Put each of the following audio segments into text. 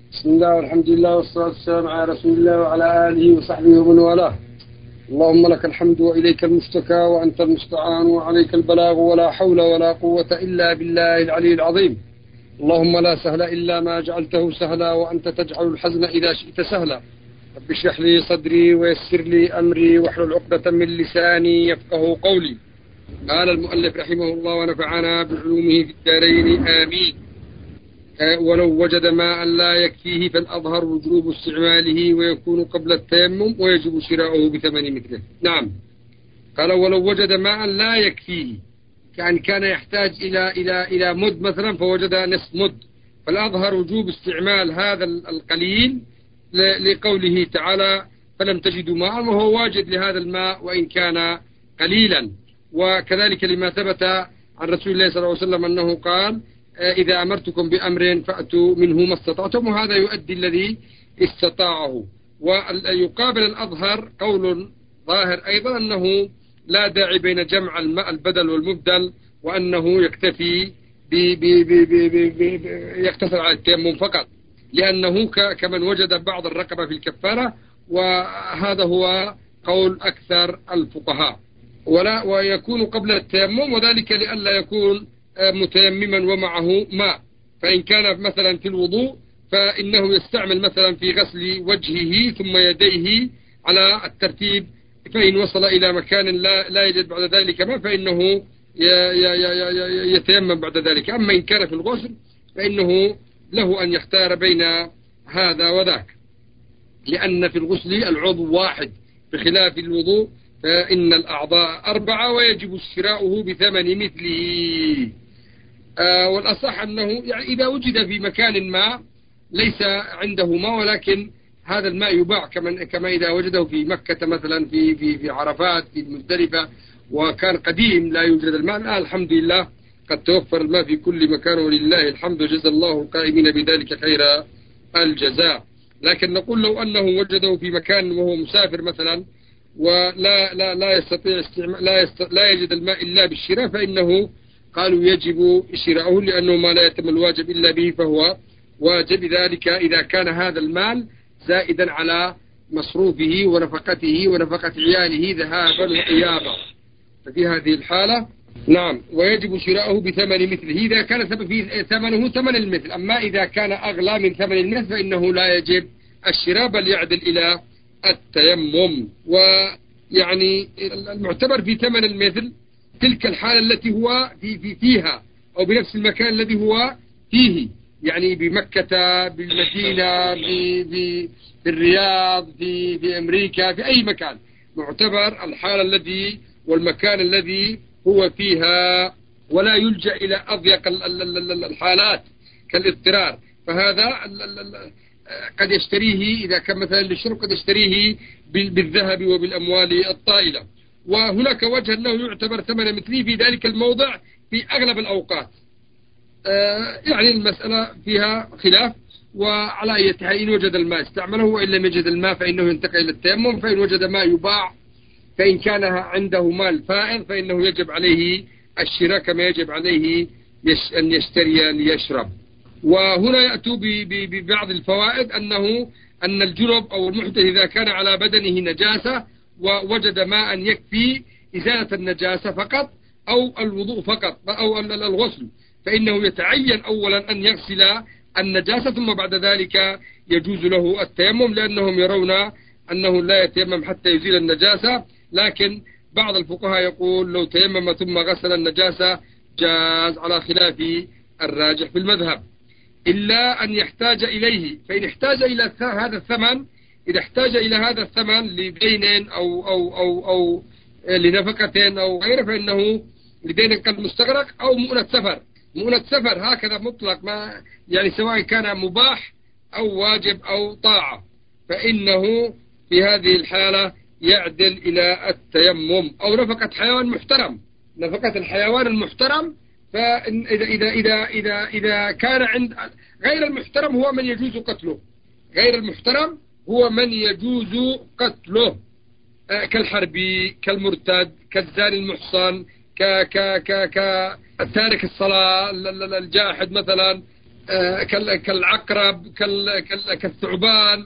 بسم الله والحمد لله والصلاة والسلام على رسول الله وعلى آله وصحبه ومن والاه. اللهم لك الحمد وإليك المشتكى وأنت المستعان وعليك البلاغ ولا حول ولا قوة إلا بالله العلي العظيم. اللهم لا سهل إلا ما جعلته سهلا وأنت تجعل الحزن إذا شئت سهلا. رب اشرح لي صدري ويسر لي أمري واحلل عقدة من لساني يفقه قولي. قال المؤلف رحمه الله ونفعنا بعلومه في الدارين آمين. ولو وجد ماء لا يكفيه فالأظهر وجوب استعماله ويكون قبل التيمم ويجب شراؤه بثمن مثله. نعم، قال ولو وجد ماء لا يكفيه، كان يحتاج إلى مد مثلا فوجد نصف مد، فالأظهر وجوب استعمال هذا القليل لقوله تعالى فلم تجدوا ماء، وهو واجد لهذا الماء وإن كان قليلا. وكذلك لما ثبت عن رسول الله صلى الله عليه وسلم أنه قال إذا أمرتكم بأمر فأتوا منه ما استطعتم، وهذا يؤدي الذي استطاعه. ويقابل الأظهر قول ظاهر أيضا أنه لا داعي بين جمع الماء البدل والمبدل، وأنه يكتفي يقتصر على التيمم فقط، لأنه كمن وجد بعض الرقبة في الكفارة، وهذا هو قول أكثر الفقهاء. ويكون قبل التيمم، وذلك لئلا يكون متيمما ومعه ماء، فإن كان مثلا في الوضوء فإنه يستعمل مثلا في غسل وجهه ثم يديه على الترتيب، فإن وصل إلى مكان لا يجد بعد ذلك ماء فإنه يتيمم بعد ذلك. أما إن كان في الغسل فإنه له أن يختار بين هذا وذاك، لأن في الغسل العضو واحد بخلاف الوضوء فإن الأعضاء 4 ويجب شراؤه بثمن مثله. والأصح أنه يعني إذا وجد في مكان ما ليس عنده ماء، ولكن هذا الماء يباع كما إذا وجده في مكة مثلا في عرفات في مزدلفة، وكان قديم لا يوجد الماء. الحمد لله قد توفر الماء في كل مكان ولله الحمد، جزا الله القائمين بذلك خير الجزاء. لكن نقول لو أنه وجده في مكان وهو مسافر مثلا ولا لا لا يستطيع استعمال لا يجد الماء إلا بالشراء، فإنه قالوا يجب شراؤه، لأنه ما لا يتم الواجب إلا به فهو واجب. ذلك إذا كان هذا المال زائدا على مصروفه ونفقته ونفقة عياله ذهابا وإيابا، ففي هذه الحالة نعم ويجب شراؤه بثمن مثله إذا كان ثمنه ثمن المثل. أما إذا كان أغلى من ثمن المثل فإنه لا يجب الشراء بل يعدل إلى التيمم. ويعني المعتبر في ثمن المثل تلك الحالة التي هو فيها أو بنفس المكان الذي هو فيه، يعني بمكة بالمدينة بالرياض في أمريكا في أي مكان، معتبر الحالة الذي والمكان الذي هو فيها، ولا يلجأ إلى أضيق الحالات كالاضطرار. فهذا قد يشتريه إذا كان مثلا للشرب قد يشتريه بالذهب وبالأموال الطائلة. وهناك وجه أنه يعتبر ثمن مثلي في ذلك الموضع في أغلب الأوقات. يعني المسألة فيها خلاف، وعلى أي حال إن وجد الماء استعمله، وإن لم يجد الماء فإنه ينتقل إلى التيمم. فإن وجد ماء يباع، فإن كان عنده مال فائض فإنه يجب عليه الشراء كما يجب عليه أن يشتري ليشرب. وهنا يأتوا ببعض الفوائد، أن الجنب أو المحدث إذا كان على بدنه نجاسة ووجد ماء يكفي إزالة النجاسة فقط أو الوضوء فقط أو الغسل، فإنه يتعين أولا أن يغسل النجاسة ثم بعد ذلك يجوز له التيمم، لأنهم يرون أنه لا يتيمم حتى يزيل النجاسة. لكن بعض الفقهاء يقول لو تيمم ثم غسل النجاسة جاز، على خلاف الراجح في المذهب، إلا أن يحتاج إليه. فإن احتاج إلى هذا الثمن، إذا احتاج إلى هذا الثمن لدين أو لنفقة أو غيره، فإنه لدين قد مستغرق أو مؤنة سفر. مؤنة سفر هكذا مطلق، ما يعني سواء كان مباح أو واجب أو طاعة، فإنه في هذه الحالة يعدل إلى التيمم. أو نفقة حيوان محترم، نفقة الحيوان المحترم، فإذا إذا كان عند غير المحترم هو من يجوز قتله، غير المحترم هو من يجوز قتله، كالحربي كالمرتد كالزاني المحصن كتارك الصلاة الجاحد مثلا، كالعقرب كالثعبان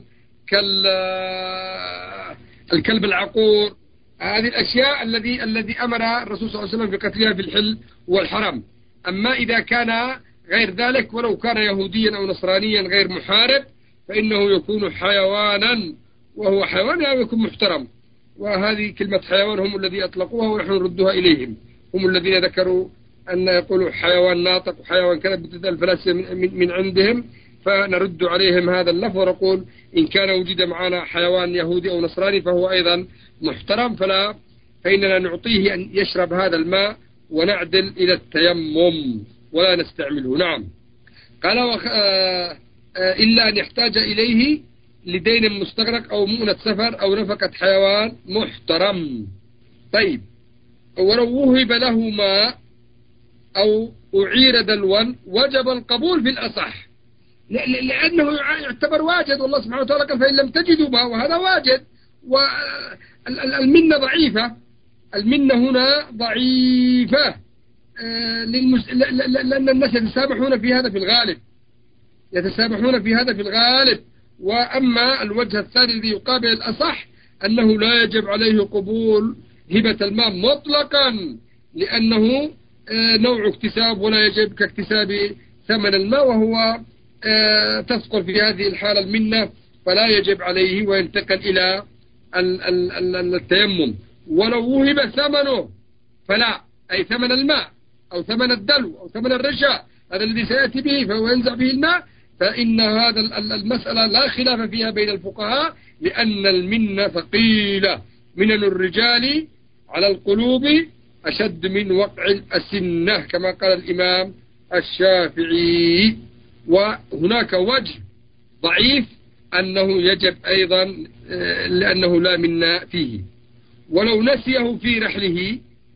كالكلب العقور. هذه الأشياء الذي أمر الرسول صلى الله عليه وسلم بقتلها في الحل والحرم. أما إذا كان غير ذلك ولو كان يهوديا أو نصرانيا غير محارب فإنه يكون حيوانا، وهو حيوان يعني يكون محترم. وهذه كلمة حيوان هم الذي أطلقوها ونحن نردها إليهم، هم الذين ذكروا أن يقولوا حيوان ناطق وحيوان كذا بتبدأ الفلاسفة من عندهم، فنرد عليهم هذا اللفظ ونقول إن كان وجد معنا حيوان يهودي أو نصراني فهو أيضا محترم، فإننا نعطيه أن يشرب هذا الماء ونعدل إلى التيمم ولا نستعمله. نعم. قال إلا أن يحتاج إليه لدين مستغرق أو مؤنة سفر أو نفقة حيوان محترم. طيب، ولو وهب له ماء أو أعير دلوا وجب القبول في الأصح، لأنه يعتبر واجد، والله سبحانه وتعالى قال فإن لم تجدوا ماء، وهذا واجد. والمنة ضعيفة، المنة هنا ضعيفة لأن الناس يتسامحون في هذا في الغالب. وأما الوجه الثاني الذي يقابل الأصح أنه لا يجب عليه قبول هبة الماء مطلقا، لأنه نوع اكتساب ولا يجب كاكتساب ثمن الماء، وهو تسقط في هذه الحالة المنة فلا يجب عليه وينتقل إلى التيمم. ولو وهب ثمنه فلا، أي ثمن الماء أو ثمن الدلو أو ثمن الرشاء هذا الذي سيأتي به فهو ينزع به الماء، فإن هذا المسألة لا خلاف فيها بين الفقهاء، لأن المنة ثقيلة، منن الرجال على القلوب أشد من وقع الأسنة كما قال الإمام الشافعي. وهناك وجه ضعيف أنه يجب أيضا لأنه لا منا فيه. ولو نسيه في رحله،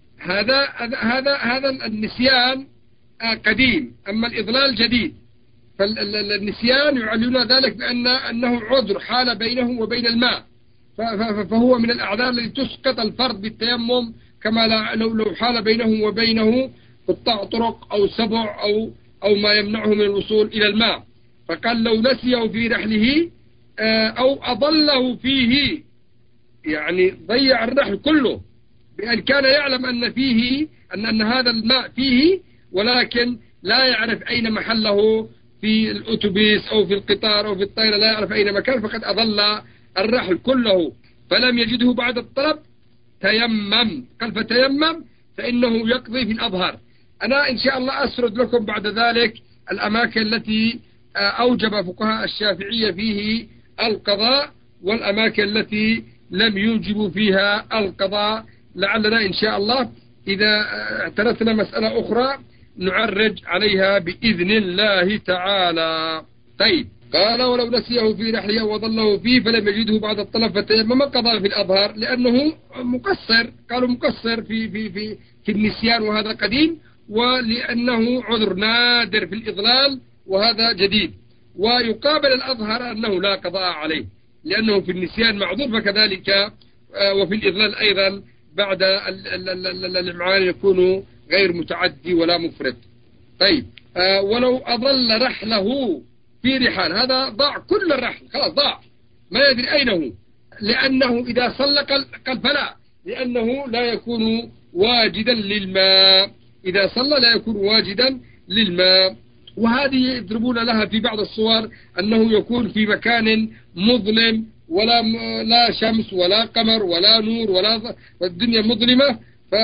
هذا النسيان قديم، أما الإضلال جديد. فالنسيان يعلون ذلك أنه عذر حال بينه وبين الماء، فهو من الأعذار التي تسقط الفرض بالتيمم، كما لو حال بينه وبينه قطاع طرق أو سبع أو ما يمنعه من الوصول إلى الماء. فقال لو نسيه في رحله أو أضله فيه، يعني ضيع الرحل كله، بأن كان يعلم أن هذا الماء فيه ولكن لا يعرف أين محله في الأتوبيس أو في القطار أو في الطائرة، لا يعرف أين مكان، فقد أضل الرحل كله فلم يجده بعد الطلب تيمم. قال فتيمم فإنه يقضي في الأظهر. أنا إن شاء الله أسرد لكم بعد ذلك الأماكن التي أوجب فقهاء الشافعية فيه القضاء والأماكن التي لم يوجبوا فيها القضاء، لعلنا إن شاء الله إذا اعترفنا مسألة أخرى نعرج عليها بإذن الله تعالى. طيب، قال ولو نسيه في رحله وظله فيه فلم يجده بعد الطلب فتيمم قضى في الأظهر، لأنه مقصر، قالوا مقصر في النسيان وهذا قديم، ولأنه عذر نادر في الإضلال وهذا جديد. ويقابل الأظهر أنه لا قضاء عليه لأنه في النسيان معذور، فكذلك وفي الإضلال أيضا بعد الإمعان يكون غير متعدي ولا مفرد. طيب، ولو أضل رحله في رحال، هذا ضاع كل الرحل، خلاص ضاع ما يدري أين هو، لأنه إذا صلى قال فلا، لأنه لا يكون واجدا للماء، إذا صلى لا يكون واجدا للماء. وهذه يضربون لها في بعض الصور أنه يكون في مكان مظلم لا شمس ولا قمر ولا نور والدنيا مظلمة،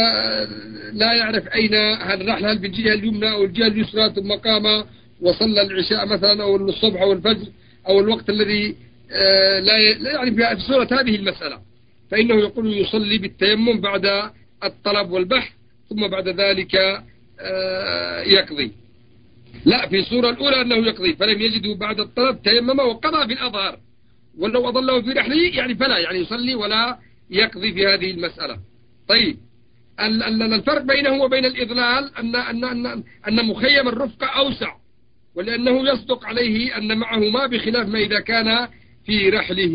فلا يعرف أين الرحل، هل في الجهة اليمنى أو الجهة اليسرى، ثم قام وصلى العشاء مثلا أو الصبح أو الفجر أو الوقت الذي لا يعني في صورة هذه المسألة، فإنه يقول يصلي بالتيمم بعد الطلب والبحث ثم بعد ذلك يقضي. لا، في الصورة الأولى أنه يقضي فلم يجده بعد الطلب تيمم وقضى في الأظهر، ولو أضله في رحله يعني فلا، يعني يصلي ولا يقضي في هذه المسألة. طيب، الفرق بينه وبين الإضلال أن مخيم الرفقة أوسع، ولأنه يصدق عليه أن معه ما بخلاف ما إذا كان في رحله.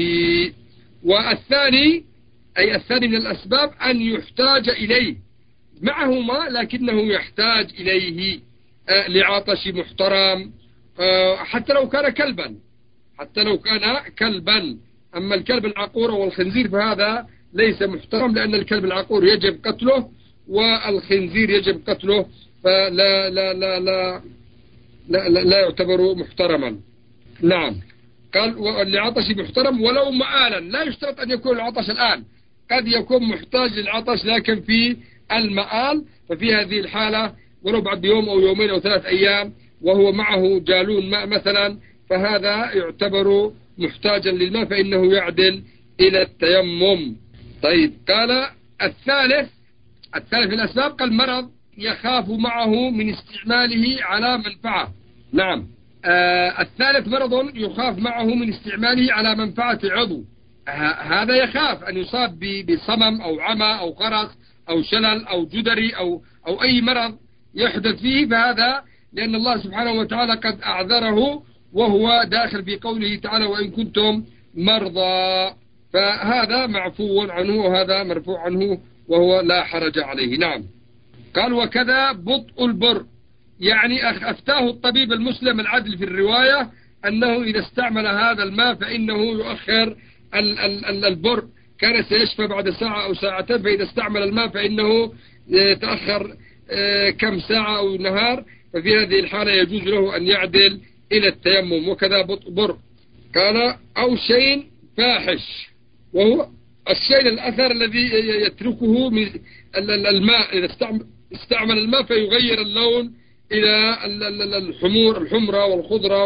والثاني أي الثاني من الأسباب أن يحتاج إليه، معه ما لكنه يحتاج إليه لعطش محترم حتى لو كان كلبا، حتى لو كان كلبا. أما الكلب العقور والخنزير فهذا ليس محترم، لأن الكلب العقور يجب قتله والخنزير يجب قتله، فلا لا لا لا لا, لا, لا يعتبر محترما. نعم. قال والعطش محترم ولو مآلا، لا يشترط أن يكون العطش الآن، قد يكون محتاج للعطش لكن في المآل، ففي هذه الحالة ولو بعد يوم أو يومين أو 3 أيام وهو معه جالون ماء مثلا، فهذا يعتبر محتاجا للماء، فإنه يعدل إلى التيمم. طيب قال الثالث في الأسباب، قال مرض يخاف معه من استعماله على منفعة. نعم. الثالث مرض يخاف معه من استعماله على منفعة عضو، هذا يخاف أن يصاب بصمم أو عمى أو قرص أو شلل أو جدري أو أي مرض يحدث فيه، فهذا لأن الله سبحانه وتعالى قد أعذره، وهو داخل في قوله تعالى وإن كنتم مرضى، فهذا معفو عنه وهذا مرفوع عنه وهو لا حرج عليه. نعم. قال وكذا بطء البر، يعني أفتاه الطبيب المسلم العدل في الرواية أنه إذا استعمل هذا الماء فإنه يؤخر البر، كان سيشفى بعد ساعة أو ساعتين، فإذا استعمل الماء فإنه يتأخر كم ساعة أو نهار، ففي هذه الحالة يجوز له أن يعدل إلى التيمم. وكذا بطء بر. قال أو شيء فاحش، وهو الشيء الأثر الذي يتركه من الماء، إذا استعمل الماء فيغير اللون إلى الحمرة والخضرة،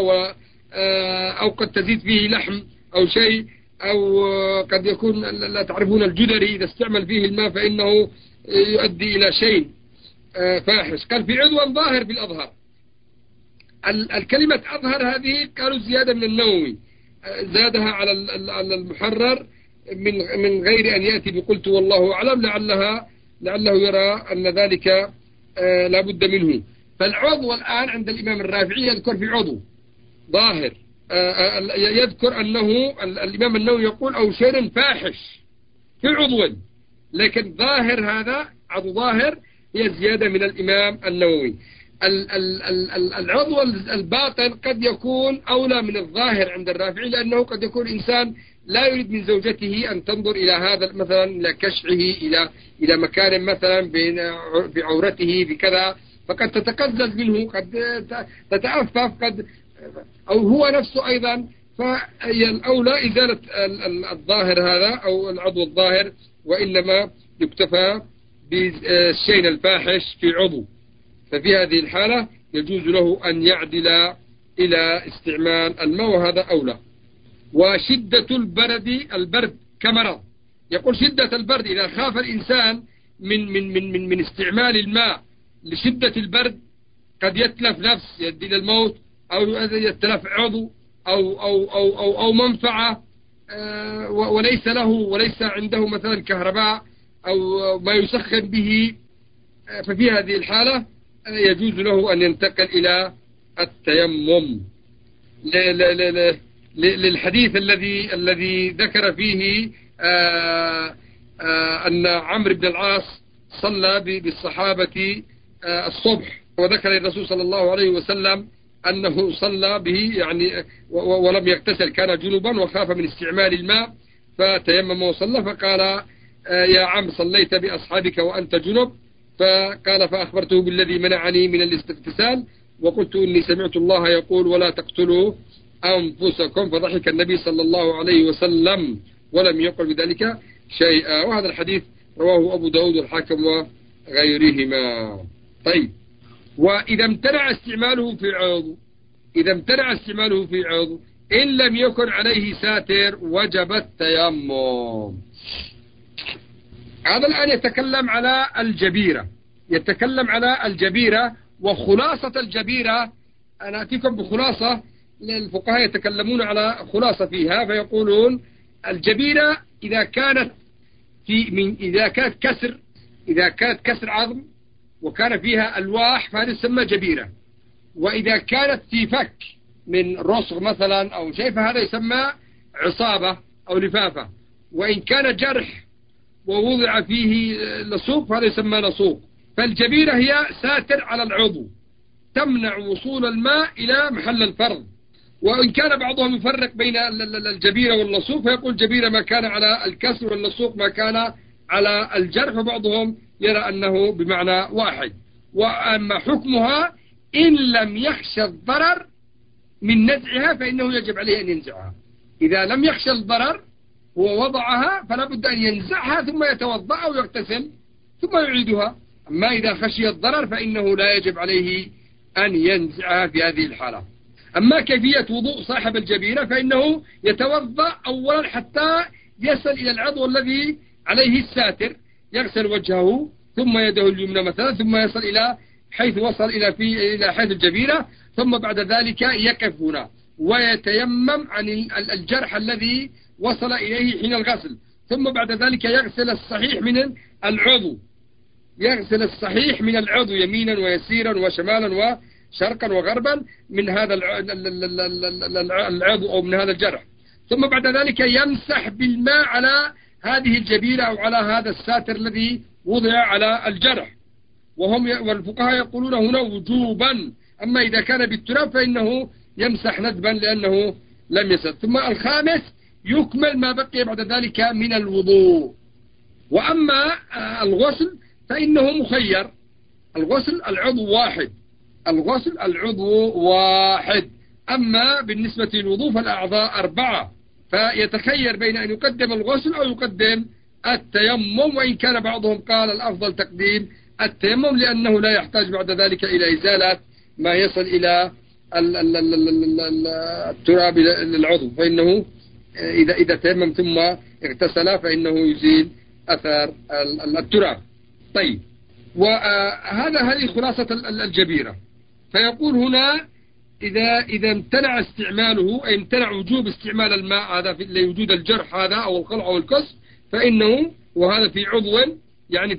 أو قد تزيد فيه لحم أو شيء، أو قد يكون لا تعرفون الجدري إذا استعمل فيه الماء فإنه يؤدي إلى شيء فاحش. قال في عضو ظاهر في الأظهر، الكلمة أظهر هذه قالوا زيادة من النووي، زادها على المحرر من غير أن يأتي بقلت والله أعلم، لعله يرى أن ذلك لا بد منه. فالعضو الآن عند الإمام الرافعي يذكر في عضو ظاهر، يذكر أنه الإمام النووي يقول أو شيء فاحش في عضو، لكن ظاهر هذا عضو ظاهر هي زيادة من الإمام النووي. العضو الباطن قد يكون أولى من الظاهر عند الرافعي، لأنه قد يكون إنسان لا يريد من زوجته أن تنظر إلى هذا مثلا، إلى كشعه، إلى مكان مثلا في عورته بكذا، فقد تتقزز منه، قد تتأفف، أو هو نفسه أيضا، فالأولى إزالة الظاهر هذا أو العضو الظاهر، وإنما يكتفى بالشيء الفاحش في عضو، ففي هذه الحالة يجوز له أن يعدل إلى استعمال الماء، وهذا أولى. وشدة البرد كمرض، يقول شدة البرد إذا خاف الإنسان من استعمال الماء لشدة البرد، قد يتلف نفس يؤدي إلى الموت، أو يتلف عضو أو منفعة، وليس عنده مثلا كهرباء أو ما يسخن به، ففي هذه الحالة يجوز له أن ينتقل إلى التيمم، للحديث الذي ذكر فيه أن عمرو بن العاص صلى بالصحابة الصبح، وذكر الرسول صلى الله عليه وسلم أنه صلى به يعني ولم يغتسل، كان جنبا وخاف من استعمال الماء فتيمم وصلى، فقال يا عم صليت بأصحابك وأنت جنب؟ فقال فأخبرته بالذي منعني من الاستغتسال، وقلت إني سمعت الله يقول ولا تقتلوا أنفسكم، فضحك النبي صلى الله عليه وسلم ولم يقل بذلك شيئا. وهذا الحديث رواه أبو داود والحاكم وغيرهما. طيب، وإذا امتنع استعماله في عضو إن لم يكن عليه ساتر وجب التيمم. هذا الآن يتكلم على الجبيرة وخلاصة الجبيرة. أنا أتيكم بخلاصة، الفقهاء يتكلمون على خلاصة فيها، فيقولون الجبيرة إذا كانت كسر عظم وكان فيها ألواح فهذه تسمى جبيرة، وإذا كانت في فك من رصغ مثلا أو شيء فهذا يسمى عصابة أو لفافة، وإن كان جرح ووضع فيه لصوق فهذا يسمى لصوق. فالجبيرة هي ساتر على العضو، تمنع وصول الماء إلى محل الفرض. وإن كان بعضهم يفرق بين الجبيرة واللصوق فيقول جبيرة ما كان على الكسر واللصوق ما كان على الجرح، وبعضهم يرى أنه بمعنى واحد. وأما حكمها إن لم يخشى الضرر من نزعها فإنه يجب عليه أن ينزعها. إذا لم يخشى الضرر هو وضعها فلا بد أن ينزعها ثم يتوضأ أو يغتسل ثم يعيدها. أما إذا خشي الضرر فإنه لا يجب عليه أن ينزعها في هذه الحالة. أما كيفية وضوء صاحب الجبيرة فإنه يتوضأ أولا حتى يصل إلى العضو الذي عليه الساتر، يغسل وجهه ثم يده اليمنى مثلا، ثم يصل إلى حيث وصل إلى حيث الجبيرة، ثم بعد ذلك يقف هنا ويتيمم عن الجرح الذي وصل إليه حين الغسل، ثم بعد ذلك يغسل الصحيح من العضو، يغسل الصحيح من العضو يمينا ويسيرا وشمالا وشرقا وغربا من هذا العضو أو من هذا الجرح، ثم بعد ذلك يمسح بالماء على هذه الجبيرة أو على هذا الساتر الذي وضع على الجرح. والفقهاء يقولون هنا وجوبا. أما إذا كان بالتراب فإنه يمسح ندبا لأنه لم يسد. ثم الخامس يكمل ما بقي بعد ذلك من الوضوء. وأما الغسل فإنه مخير، الغسل العضو واحد، الغسل العضو واحد. أما بالنسبة للوضوء فالأعضاء 4، فيتخير بين أن يقدم الغسل أو يقدم التيمم، وإن كان بعضهم قال الأفضل تقديم التيمم لأنه لا يحتاج بعد ذلك إلى إزالة ما يصل إلى التراب للعضو، فإنه إذا تيمم ثم اغتسل فإنه يزيل أثر التراب. طيب، هذه خلاصة الجبيرة. فيقول هنا إذا امتنع استعماله، أي امتنع وجوب استعمال الماء هذا لوجود الجرح هذا أو الخلع أو الكسر، فإنه وهذا في عضو يعني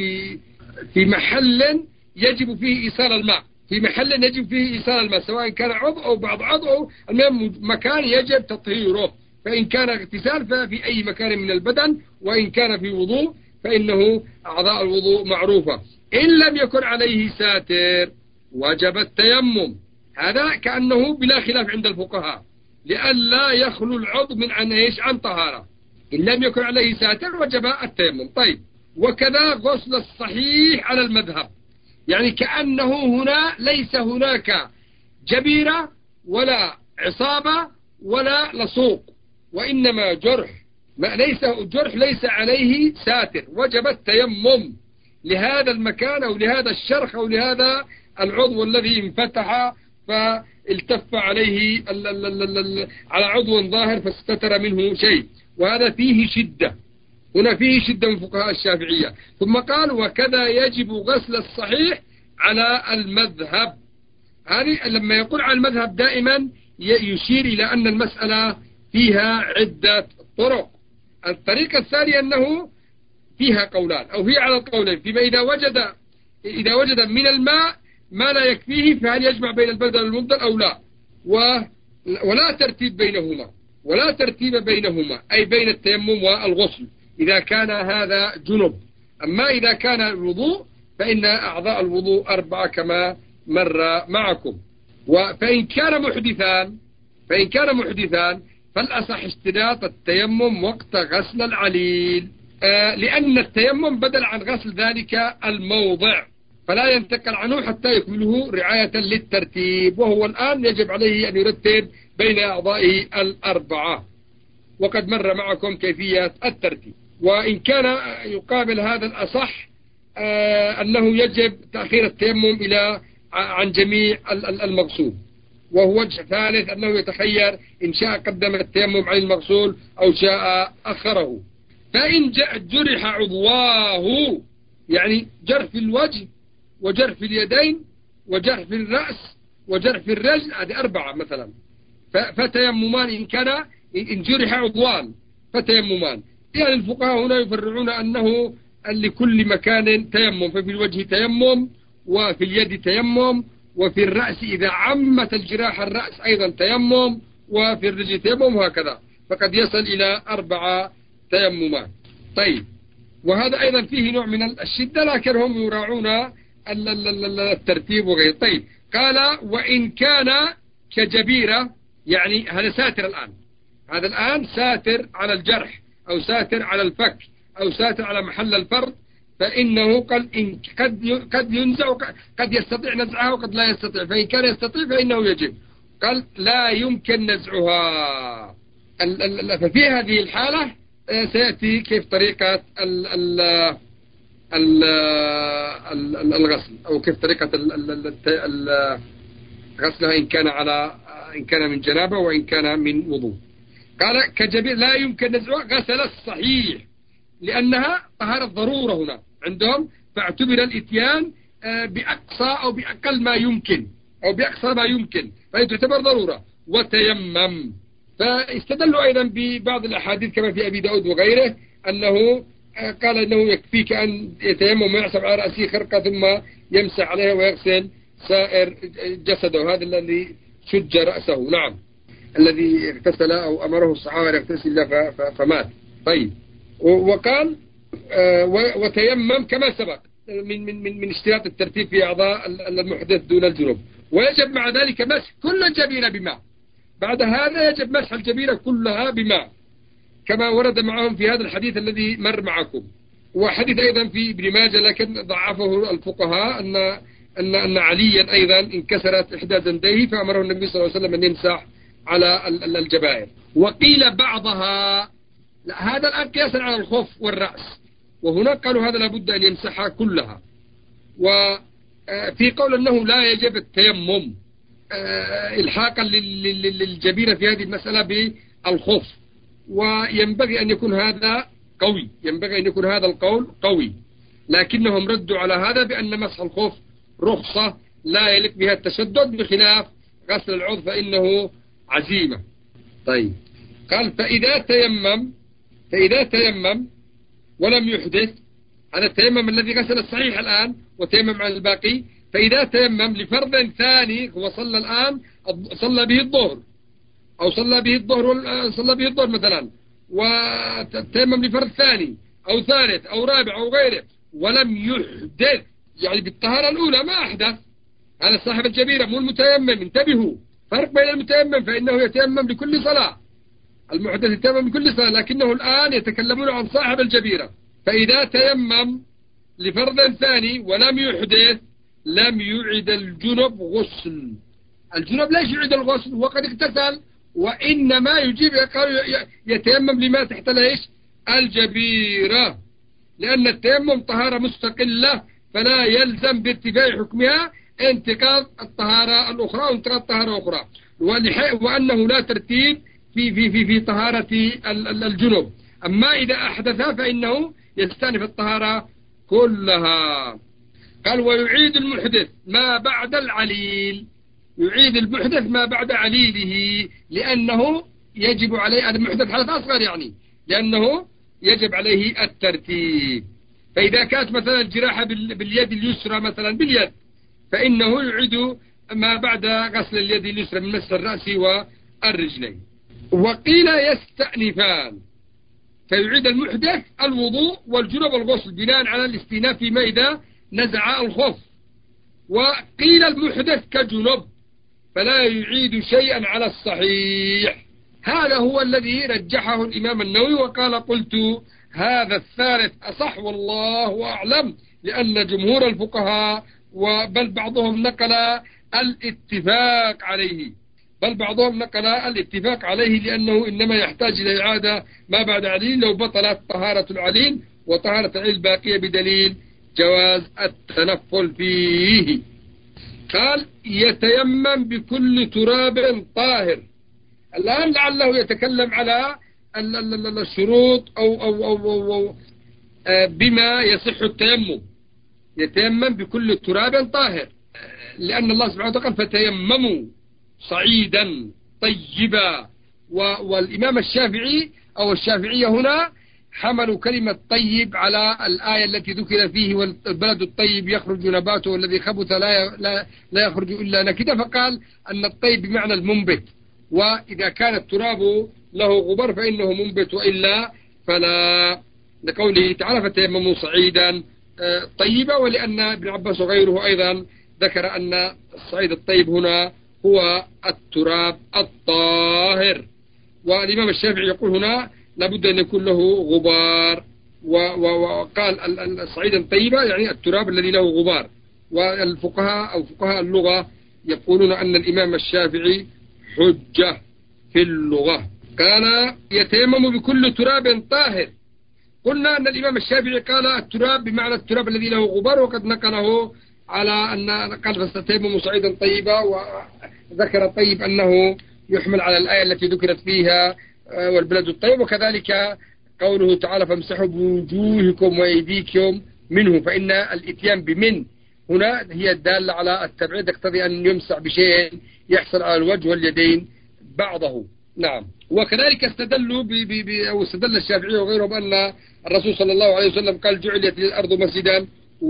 في محل يجب فيه إيصال الماء، في محل يجب فيه إيصال الماء سواء كان عضو أو بعض عضو، المهم مكان يجب تطهيره. فإن كان اغتسال ففي أي مكان من البدن، وإن كان في وضوء فإنه أعضاء الوضوء معروفة. إن لم يكن عليه ساتر وجب التيمم. هذا كأنه بلا خلاف عند الفقهاء، لئلا يخلو العضو عن طهارة. إن لم يكن عليه ساتر وجب التيمم. طيب، وكذا غسل الصحيح على المذهب، يعني كأنه هنا ليس هناك جبيرة ولا عصابة ولا لصوق، وإنما جرح، ليس عليه ساتر، وجب التيمم لهذا المكان أو لهذا الشرخ أو لهذا العضو الذي انفتح فالتف عليه على عضو ظاهر فاستتر منه شيء، وهذا فيه شدة، هنا فيه شدة من فقهاء الشافعية. ثم قال وكذا يجب غسل الصحيح على المذهب. هذه لما يقول على المذهب دائما يشير إلى أن المسألة فيها عدة طرق. الطريقة الثانية أنه فيها قولان أو هي على القولين، فيما إذا وجد من الماء ما لا يكفيه فهل يجمع بين البدل والمبدل أو لا، ولا ترتيب بينهما أي بين التيمم والغسل إذا كان هذا جنب. أما إذا كان الوضوء فإن أعضاء الوضوء 4 كما مر معكم. فإن كان محدثان فالأصح اشتراط التيمم وقت غسل العليل، لأن التيمم بدل عن غسل ذلك الموضع، فلا ينتقل عنه حتى يكمله رعاية للترتيب، وهو الآن يجب عليه أن يرتب بين أعضائه 4، وقد مر معكم كيفية الترتيب. وإن كان يقابل هذا الأصح أنه يجب تأخير التيمم عن جميع المغسول، وهو وجه ثالث أنه يتخير إن شاء قدم التيمم عن المغسول أو شاء أخره. فإن جرح عضواه، يعني جرح في الوجه وجرح في اليدين وجرح في الرأس وجرح في الرجل، هذه 4 مثلا، فتيممان إن جرح عضوان فتيممان. يعني الفقهاء هنا يفرعون أنه لكل مكان تيمم، ففي الوجه تيمم وفي اليد تيمم وفي الرأس إذا عمت الجراح الرأس أيضا تيمم وفي الرجل تيمم، وهكذا، فقد يصل إلى 4 تيممات. طيب، وهذا أيضا فيه نوع من الشدة، لكن هم يراعون الترتيب وغيره. طيب، قال وإن كان كجبيرة، يعني هذا ساتر الآن، هذا الآن ساتر على الجرح أو ساتر على الفك أو ساتر على محل الفرد، فإنه قد ينزع، قد يستطيع نزعها وقد لا يستطيع، فإن كان يستطيع فإنه يجب. قال لا يمكن نزعها. ففي هذه الحالة سيأتي كيف طريقة الغسل، أو كيف طريقة غسلها إن كان من جنابة وإن كان من وضوء. قال كجبير لا يمكن نزعها غسل الصحيح، لأنها طهارة ضرورة هنا عندهم، فاعتبر الإتيان بأقصى أو بأقل ما يمكن أو بأقصى ما يمكن، فهي تعتبر ضرورة. وتيمم، فاستدلوا أيضا ببعض الأحاديث كما في أبي داود وغيره، أنه قال أنه يكفيك أن يتيمم ويعصب على رأسه خرقة ثم يمسح عليها ويغسل سائر جسده، هذا الذي شج رأسه، نعم، الذي اغتسل أو أمره الصحابة أن يغتسل فمات. طيب، وقال وتيمم كما سبق من اشتراط الترتيب في أعضاء المحدث دون الجنوب، ويجب مع ذلك مسح كل الجبيرة بماء. بعد هذا يجب مسح الجبيرة كلها بماء، كما ورد معهم في هذا الحديث الذي مر معكم. وحديث أيضا في ابن ماجه لكن ضعفه الفقهاء، أن عليا أيضا انكسرت إحدى زنديه فأمره النبي صلى الله عليه وسلم أن يمسح على الجبائر. وقيل بعضها، لا، هذا الآن قياسا على الخف والرأس، وهناك قالوا هذا لابد أن يمسحها كلها. وفي قول أنه لا يجب التيمم إلحاقا للجبيرة في هذه المسألة بالخف، وينبغي أن يكون هذا قوي، ينبغي أن يكون هذا القول قوي، لكنهم ردوا على هذا بأن مسح الخف رخصة لا يليق بها التشدد، بخلاف غسل العضو فإنه عزيمة. طيب، قال فإذا تيمم ولم يحدث، هذا التيمم الذي غسل الصحيح الآن وتيمم عن الباقي، فإذا تيمم لفرض ثاني، هو صلى الآن صلى به الظهر أو صلى به الظهر مثلا، وتيمم لفرض ثاني أو ثالث أو رابع أو غيره ولم يحدث، يعني بالطهارة الأولى ما أحدث، هذا صاحب الجبيرة مو المتيمم. انتبهوا، فرق بين المتيمم فإنه يتيمم لكل صلاة، المحدث يتيمم لكل صلاة، لكنه الآن يتكلمون عن صاحب الجبيرة. فإذا تيمم لفرض ثاني ولم يحدث لم يعد الجنب غسل. الجنب ليش يعيد الغسل وقد اغتسل؟ وإنما يجيب يتيمم لما تحت ليش الجبيرة، لأن التيمم طهارة مستقلة، فلا يلزم بارتفاع حكمها انتقاض الطهارة الأخرى وانتقاض الطهارة الأخرى، وأنه لا ترتيب في طهارة الجنب. أما إذا أحدثها فإنه يستأنف الطهارة كلها. قال ويعيد المحدث ما بعد العليل، يعيد المحدث ما بعد عليله، لأنه يجب عليه، هذا المحدث حدث أصغر يعني، لأنه يجب عليه الترتيب. فإذا كانت مثلا الجراحة باليد اليسرى مثلا باليد، فإنه يعيد ما بعد غسل اليد اليسرى من مسح الرأس والرجلين. وقيل يستأنفان، فيعيد المحدث الوضوء والجنب والغسل بناء على الاستئناف فيما إذا نزع الخف. وقيل المحدث كجنب فلا يعيد شيئا على الصحيح. هذا هو الذي رجحه الإمام النووي، وقال قلت هذا الثالث أصح والله أعلم، لأن جمهور الفقهاء بل بعضهم نقل الاتفاق عليه، لأنه إنما يحتاج إلى إعادة ما بعد عليل لو بطلت طهارة العليل وطهارة العليل باقية بدليل جواز التنفل فيه. قال يتيمم بكل تراب طاهر. الآن لعله يتكلم على الشروط أو بما يصح التيمم. يتيمم بكل تراب طاهر، لأن الله سبحانه وتعالى فتيمموا صعيدا طيبا. والإمام الشافعي أو الشافعية هنا حملوا كلمة طيب على الآية التي ذكر فيه والبلد الطيب يخرج نباته والذي خبث لا يخرج إلا نكدا، فقال أن الطيب بمعنى المنبت، وإذا كان التراب له غبار فإنه منبت وإلا فلا، لقوله تعالى فتيمموا صعيدا طيبا، ولأن ابن عباس وغيره أيضا ذكر أن الصعيد الطيب هنا هو التراب الطاهر. والإمام الشافعي يقول هنا لابد أن يكون له غبار، وقال الصعيد الطيبة يعني التراب الذي له غبار. والفقهاء أو فقهاء اللغة يقولون أن الإمام الشافعي حجة في اللغة، كان يتيمم بكل تراب طاهر. قلنا أن الإمام الشافعي قال التراب بمعنى التراب الذي له غبار، وقد نقله على أن قال فاستتيمم صعيدا طيبا، وذكر طيب أنه يحمل على الآية التي ذكرت فيها والبلد الطيب، وكذلك قوله تعالى فامسحوا بوجوهكم وأيديكم منه، فإن الإتيان بمن هنا هي الدالة على التبعيد، تقتضي أن يمسح بشيء يحصل على الوجه واليدين بعضه. نعم. وكذلك استدل الشافعي وغيره بأن الرسول صلى الله عليه وسلم قال جعلت الأرض مسجدا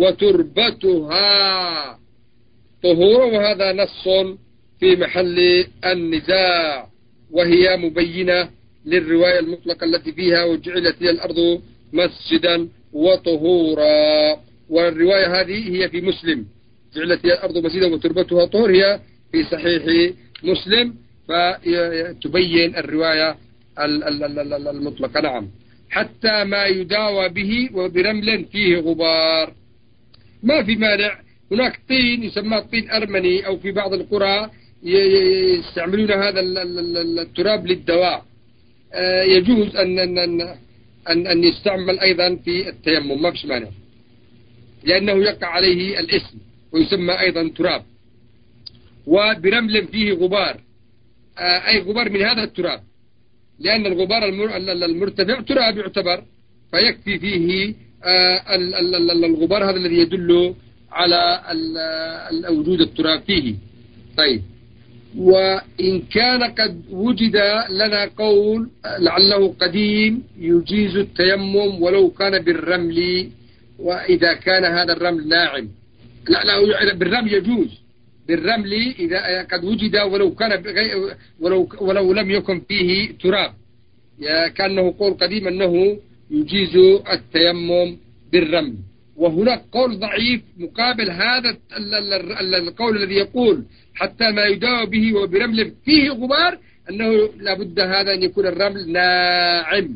وتربتها طهورا، وهذا نص في محل النزاع، وهي مبينة للرواية المطلقة التي فيها وجعلت الأرض مسجدا وطهورا. والرواية هذه هي في مسلم، جعلت الأرض مسجدا وتربتها طهور، هي في صحيح مسلم، فتبين الرواية المطلقة. نعم. حتى ما يداوى به وبرمل فيه غبار، ما في مانع. هناك طين يسمى الطين أرمني، أو في بعض القرى يستعملون هذا التراب للدواء، يجوز أن يستعمل أيضا في التيمم، ما فيش مانع، لأنه يقع عليه الاسم ويسمى أيضا تراب. وبرمل فيه غبار، أي غبار من هذا التراب، لأن الغبار المرتفع تراب يعتبر، فيكفي فيه الغبار هذا الذي يدل على وجود التراب فيه. طيب. وإن كان قد وجد لنا قول لعله قديم يجيز التيمم ولو كان بالرمل، وإذا كان هذا الرمل ناعم. لا بالرمل يجوز، بالرمل إذا قد وجد ولو كان ولو لم يكن فيه تراب، كأنه قول قديم أنه يجيز التيمم بالرمل. وهناك قول ضعيف مقابل هذا القول الذي يقول حتى ما يداوى به وبرمل فيه غبار، أنه لابد هذا أن يكون الرمل ناعم،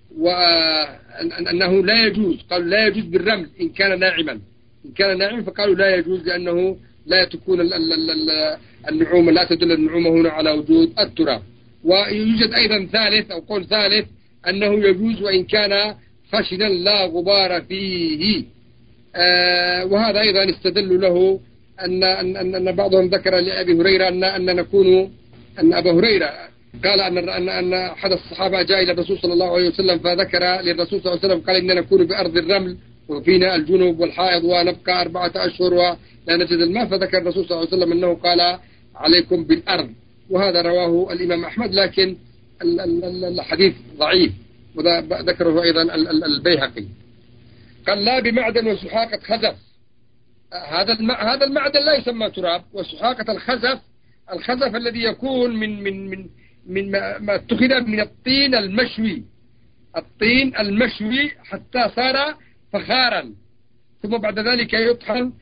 وأنه لا يجوز. قالوا لا يجوز بالرمل إن كان ناعما، إن كان ناعما فقالوا لا يجوز، لأنه لا تكون النعومة، لا تدل النعومة هنا على وجود التراب. ويوجد أيضا ثالث أو قول ثالث أنه يجوز وإن كان خشنا لا غبار فيه، وهذا أيضا استدل له أن بعضهم ذكر لأبي هريرة أن أبا هريرة قال أن أحد الصحابة جاء إلى الرسول صلى الله عليه وسلم فذكر للرسول صلى الله عليه وسلم قال إننا نكون بأرض الرمل وفينا الجنوب والحائض ونبقى 4 أشهر ولا نجد الماء، فذكر الرسول صلى الله عليه وسلم أنه قال عليكم بالأرض، وهذا رواه الإمام أحمد، لكن الحديث ضعيف، وذكره أيضا البيهقي. قال لا بمعدن وسحاقة خزف، هذا المعدن لا يسمى تراب. وسحاقة الخزف الذي يكون من ما اتخذ من الطين المشوي حتى صار فخارا، ثم بعد ذلك يطحن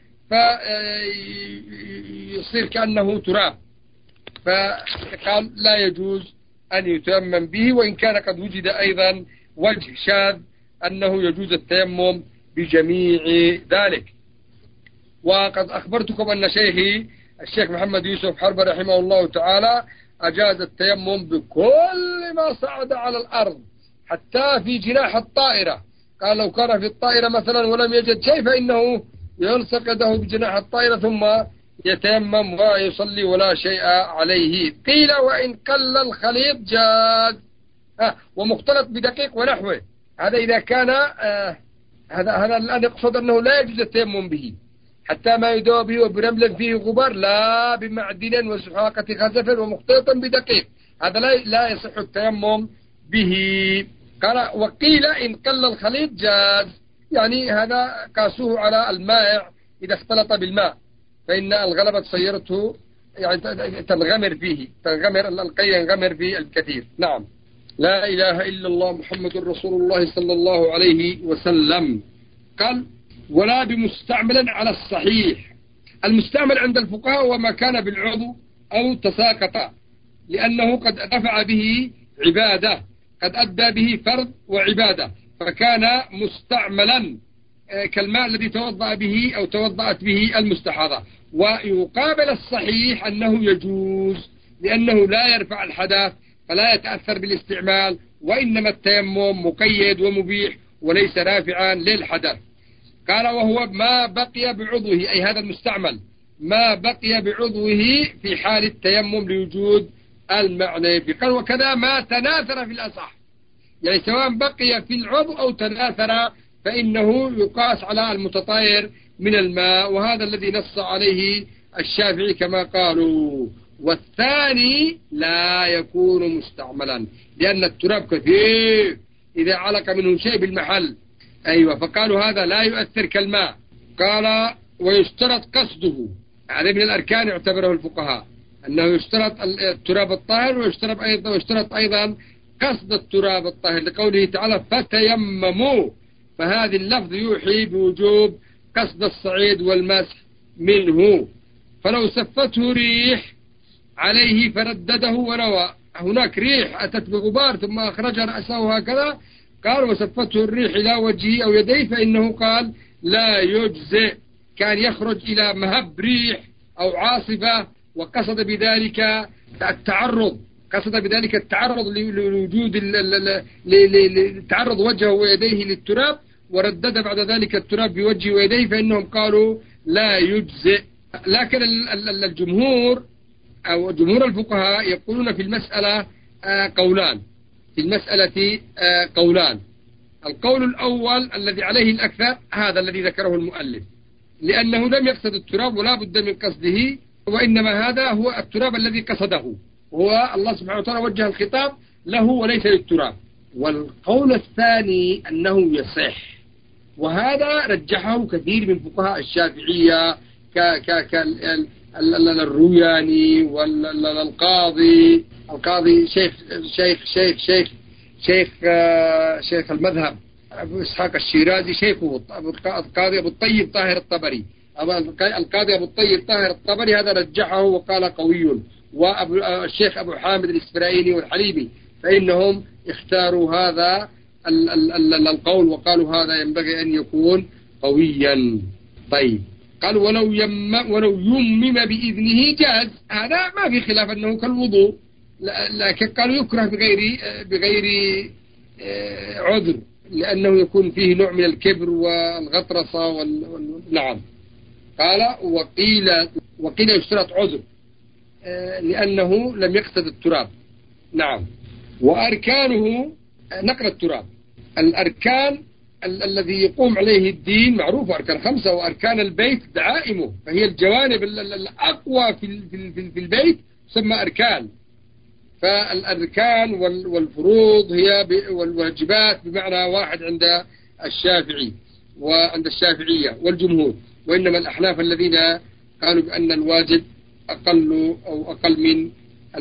فيصير كأنه تراب، فقال لا يجوز أن يتيمم به، وإن كان قد وجد أيضا وجه شاذ أنه يجوز التيمم بجميع ذلك. وقد أخبرتكم أن شيخي الشيخ محمد يوسف حرب رحمه الله تعالى أجاز التيمم بكل ما صعد على الأرض، حتى في جناح الطائرة. قال لو كان في الطائرة مثلا ولم يجد شيء فإنه يلصق يده بجناح الطائرة ثم يتيمم ويصلي ولا شيء عليه. قيل وإن قل الخليط جاز، ومختلط بدقيق ونحوه. هذا إذا كان هذا الآن يقصد أنه لا يجوز التيمم به حتى ما يدوى به وبرمل فيه غبار، لا بمعدن وسحاقة خزف ومختلط بدقيق، هذا لا يصح التيمم به. قال وقيل إن قل الخليط جاز، يعني هذا قاسوه على المائع إذا اختلط بالماء، فإن الغلبة سيرته يعني تنغمر فيه، القي ينغمر فيه الكثير. نعم. لا إله إلا الله محمد رسول الله صلى الله عليه وسلم. قال ولا بمستعملا على الصحيح، المستعمل عند الفقهاء وما كان بالعضو أو تساقط، لأنه قد دفع به عبادة، قد أدى به فرض وعبادة، فكان مستعملا كالماء الذي توضأ به أو توضأت به المستحاضة. ويقابل الصحيح أنه يجوز، لأنه لا يرفع الحدث فلا يتأثر بالاستعمال، وإنما التيمم مقيد ومبيح وليس رافعا للحدث. قال وهو ما بقي بعضوه، أي هذا المستعمل ما بقي بعضوه في حال التيمم لوجود المعنى. قال وكذا ما تناثر في الأصح، يعني سواء بقي في العضو أو تناثر فإنه يقاس على المتطاير من الماء، وهذا الذي نص عليه الشافعي كما قالوا. والثاني لا يكون مستعملا، لأن التراب كثير إذا علق منه شيء بالمحل. أيوة، فقالوا هذا لا يؤثر كالماء. قال ويشترط قصده، هذا من الأركان يعتبره الفقهاء، أنه يشترط التراب الطاهر، ويشترط أيضا قصد التراب الطاهر، لقوله تعالى فتيمموا، فهذه اللفظ يوحي بوجوب قصد الصعيد والمسح منه. فلو سفته ريح عليه فردده ونوى، هناك ريح أتت بغبار ثم أخرج رأسه هكذا، قال وسفته الريح إلى وجهه أو يديه، فإنه قال لا يجزئ. كان يخرج إلى مهب ريح أو عاصفة وقصد بذلك التعرض، قصد بذلك التعرض لوجود تعرض وجهه ويديه للتراب، وردد بعد ذلك التراب بوجهه ويديه، فإنهم قالوا لا يجزئ. لكن الجمهور أو جمهور الفقهاء يقولون في المسألة قولان، في المسألة قولان. القول الأول الذي عليه الأكثر هذا الذي ذكره المؤلف، لأنه لم يقصد التراب ولا بد من قصده، وإنما هذا هو التراب الذي قصده، هو الله سبحانه وتعالى وجه الخطاب له وليس للتراب. والقول الثاني أنه يصح، وهذا رجحه كثير من فقهاء الشافعية الروياني والقاضي شيخ المذهب أبو إسحاق الشيرازي، شيخه القاضي أبو الطيب طاهر الطبري، القاضي أبو الطيب طاهر الطبري هذا رجحه وقال قوي، والشيخ أبو حامد الإسفرايني والحليبي فإنهم اختاروا هذا القول وقالوا هذا ينبغي أن يكون قويا. طيب قال ولو يمم بإذنه جاز، هذا ما في خلاف أنه كالوضوء، لكن قالوا يكره بغير عذر، لأنه يكون فيه نوع من الكبر والغطرسة نعم. قال وقيل يشترط عذر لأنه لم يقصد التراب. نعم. وأركانه نقل التراب، الأركان الذي يقوم عليه الدين معروف، أركان 5، وأركان البيت دعائمه، فهي الجوانب الأقوى في البيت تسمى أركان. فالأركان والفروض هي والواجبات بمعنى واحد عند الشافعي وعند الشافعية والجمهور، وإنما الأحناف الذين قالوا بأن الواجب أقل من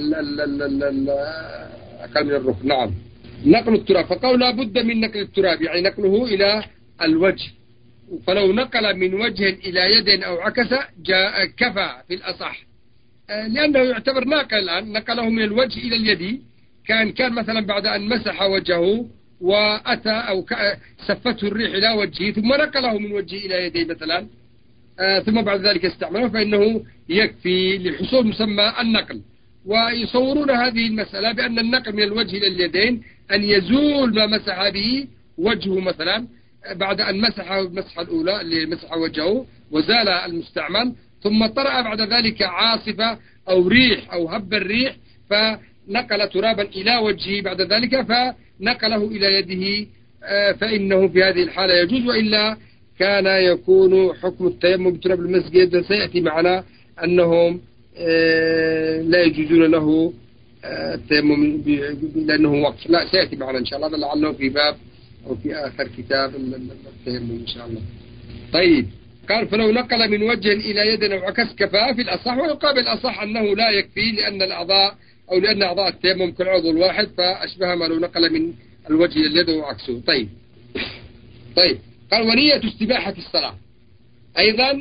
الركن. نعم. نقل التراب، فقالوا لا بد من نقل التراب، يعني نقله إلى الوجه، فلو نقل من وجه إلى يد أو عكس جاء كفى في الأصح، لأنه يعتبر ناقل الآن، نقله من الوجه إلى اليد، كان مثلا بعد أن مسح وجهه وأتى أو سفته الريح إلى وجهه ثم نقله من وجهه إلى يديه مثلا، ثم بعد ذلك استعمله، فإنه يكفي لحصول مسمى النقل. ويصورون هذه المسألة بأن النقل من الوجه إلى اليدين أن يزول ما مسح به وجهه مثلا، بعد أن مسحه المسحة الأولى اللي مسح وجهه وزال المستعمل، ثم طرأ بعد ذلك عاصفة أو ريح أو هب الريح فنقل ترابا إلى وجهه بعد ذلك فنقله إلى يده، فإنه في هذه الحالة يجوز، وإلا كان يكون حكم التيمم بتراب المسجد. سيأتي معنا أنهم لا يجوزون له التيمم لأنه وقف، لا سيأتي معنا إن شاء الله، لعله في باب أو في آخر كتاب التيمم إن شاء الله. طيب قال فلو نقل من وجه إلى يد أو عكس كفاه في الأصح، ويقابل الأصح أنه لا يكفي، لأن أعضاء التيمم كالعضو الواحد، فأشبه ما لو نقل من الوجه إلى اليد وعكسه. طيب قال ونية استباحة الصلاة، أيضا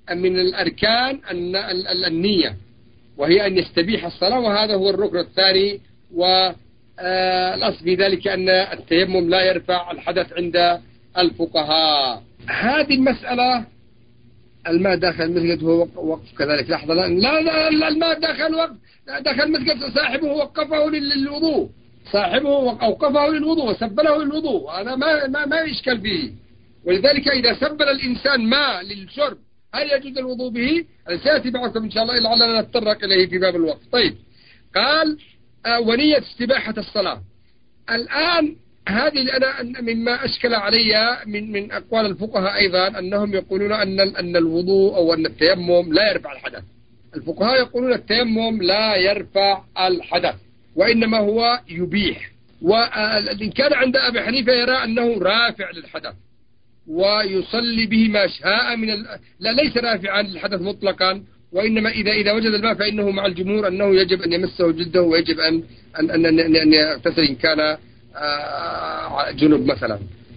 من الأركان النية، وهي أن يستبيح الصلاة، وهذا هو الركن الثاني. والأصل في ذلك أن التيمم لا يرفع الحدث عند الفقهاء. هذه المسألة الماء داخل المسجد هو وقف كذلك. لحظة، لا الماء داخل وقف، داخل المسجد صاحبه وقفه للوضوء، صاحبه أوقفه للوضوء وسبله للوضوء، هذا ما يشكل فيه. ولذلك إذا سبل الإنسان ماء للشرب هل يجوز الوضوء به؟ سيأتي بعضكم إن شاء الله لعلنا نتطرق إليه في باب الوقت. طيب، قال ونية استباحة الصلاة. الآن هذه أنا مما أشكل علي من أقوال الفقهاء أيضا أنهم يقولون أن الوضوء أو أن التيمم لا يرفع الحدث. الفقهاء يقولون التيمم لا يرفع الحدث وإنما هو يبيح. وإن كان عند أبي حنيفة يرى أنه رافع للحدث ويصلي به ما شاء لا ليس رافعا للحدث مطلقا، وإنما إذا وجد الماء فإنه مع الجمهور أنه يجب أن يمسه جلده ويجب أن يغتسل إن كان جنب مثلا.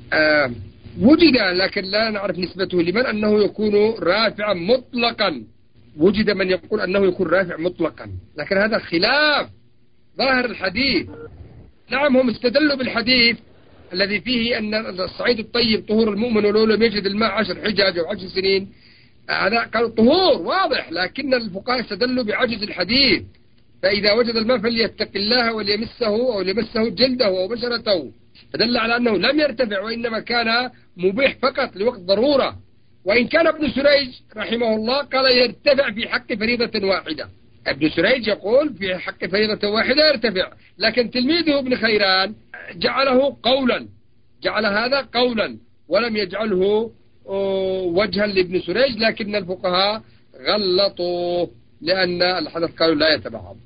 وجد لكن لا نعرف نسبته لمن أنه يكون رافعا مطلقا. وجد من يقول أنه يكون رافع مطلقا، لكن هذا خلاف ظاهر الحديث. نعم، هم استدلوا بالحديث الذي فيه أن الصعيد الطيب طهور المؤمن ولو لم يجد الماء 10 حجاج أو 10 سنين، هذا قالوا طهور واضح، لكن الفقهاء استدلوا بعجز الحديث. فإذا وجد الماء فليتق الله وليمسه أو ليمسه جلده أو بشرته، فدل على أنه لم يرتفع وإنما كان مبيح فقط لوقت ضرورة. وإن كان ابن سريج رحمه الله قال يرتفع في حق فريضة واحدة. ابن سريج يقول في حق فريضة واحدة يرتفع، لكن تلميذه ابن خيران جعله قولا، جعل هذا قولا ولم يجعله وجها لابن سريج، لكن الفقهاء غلطوا لأن الحدث قالوا لا يتبعهم.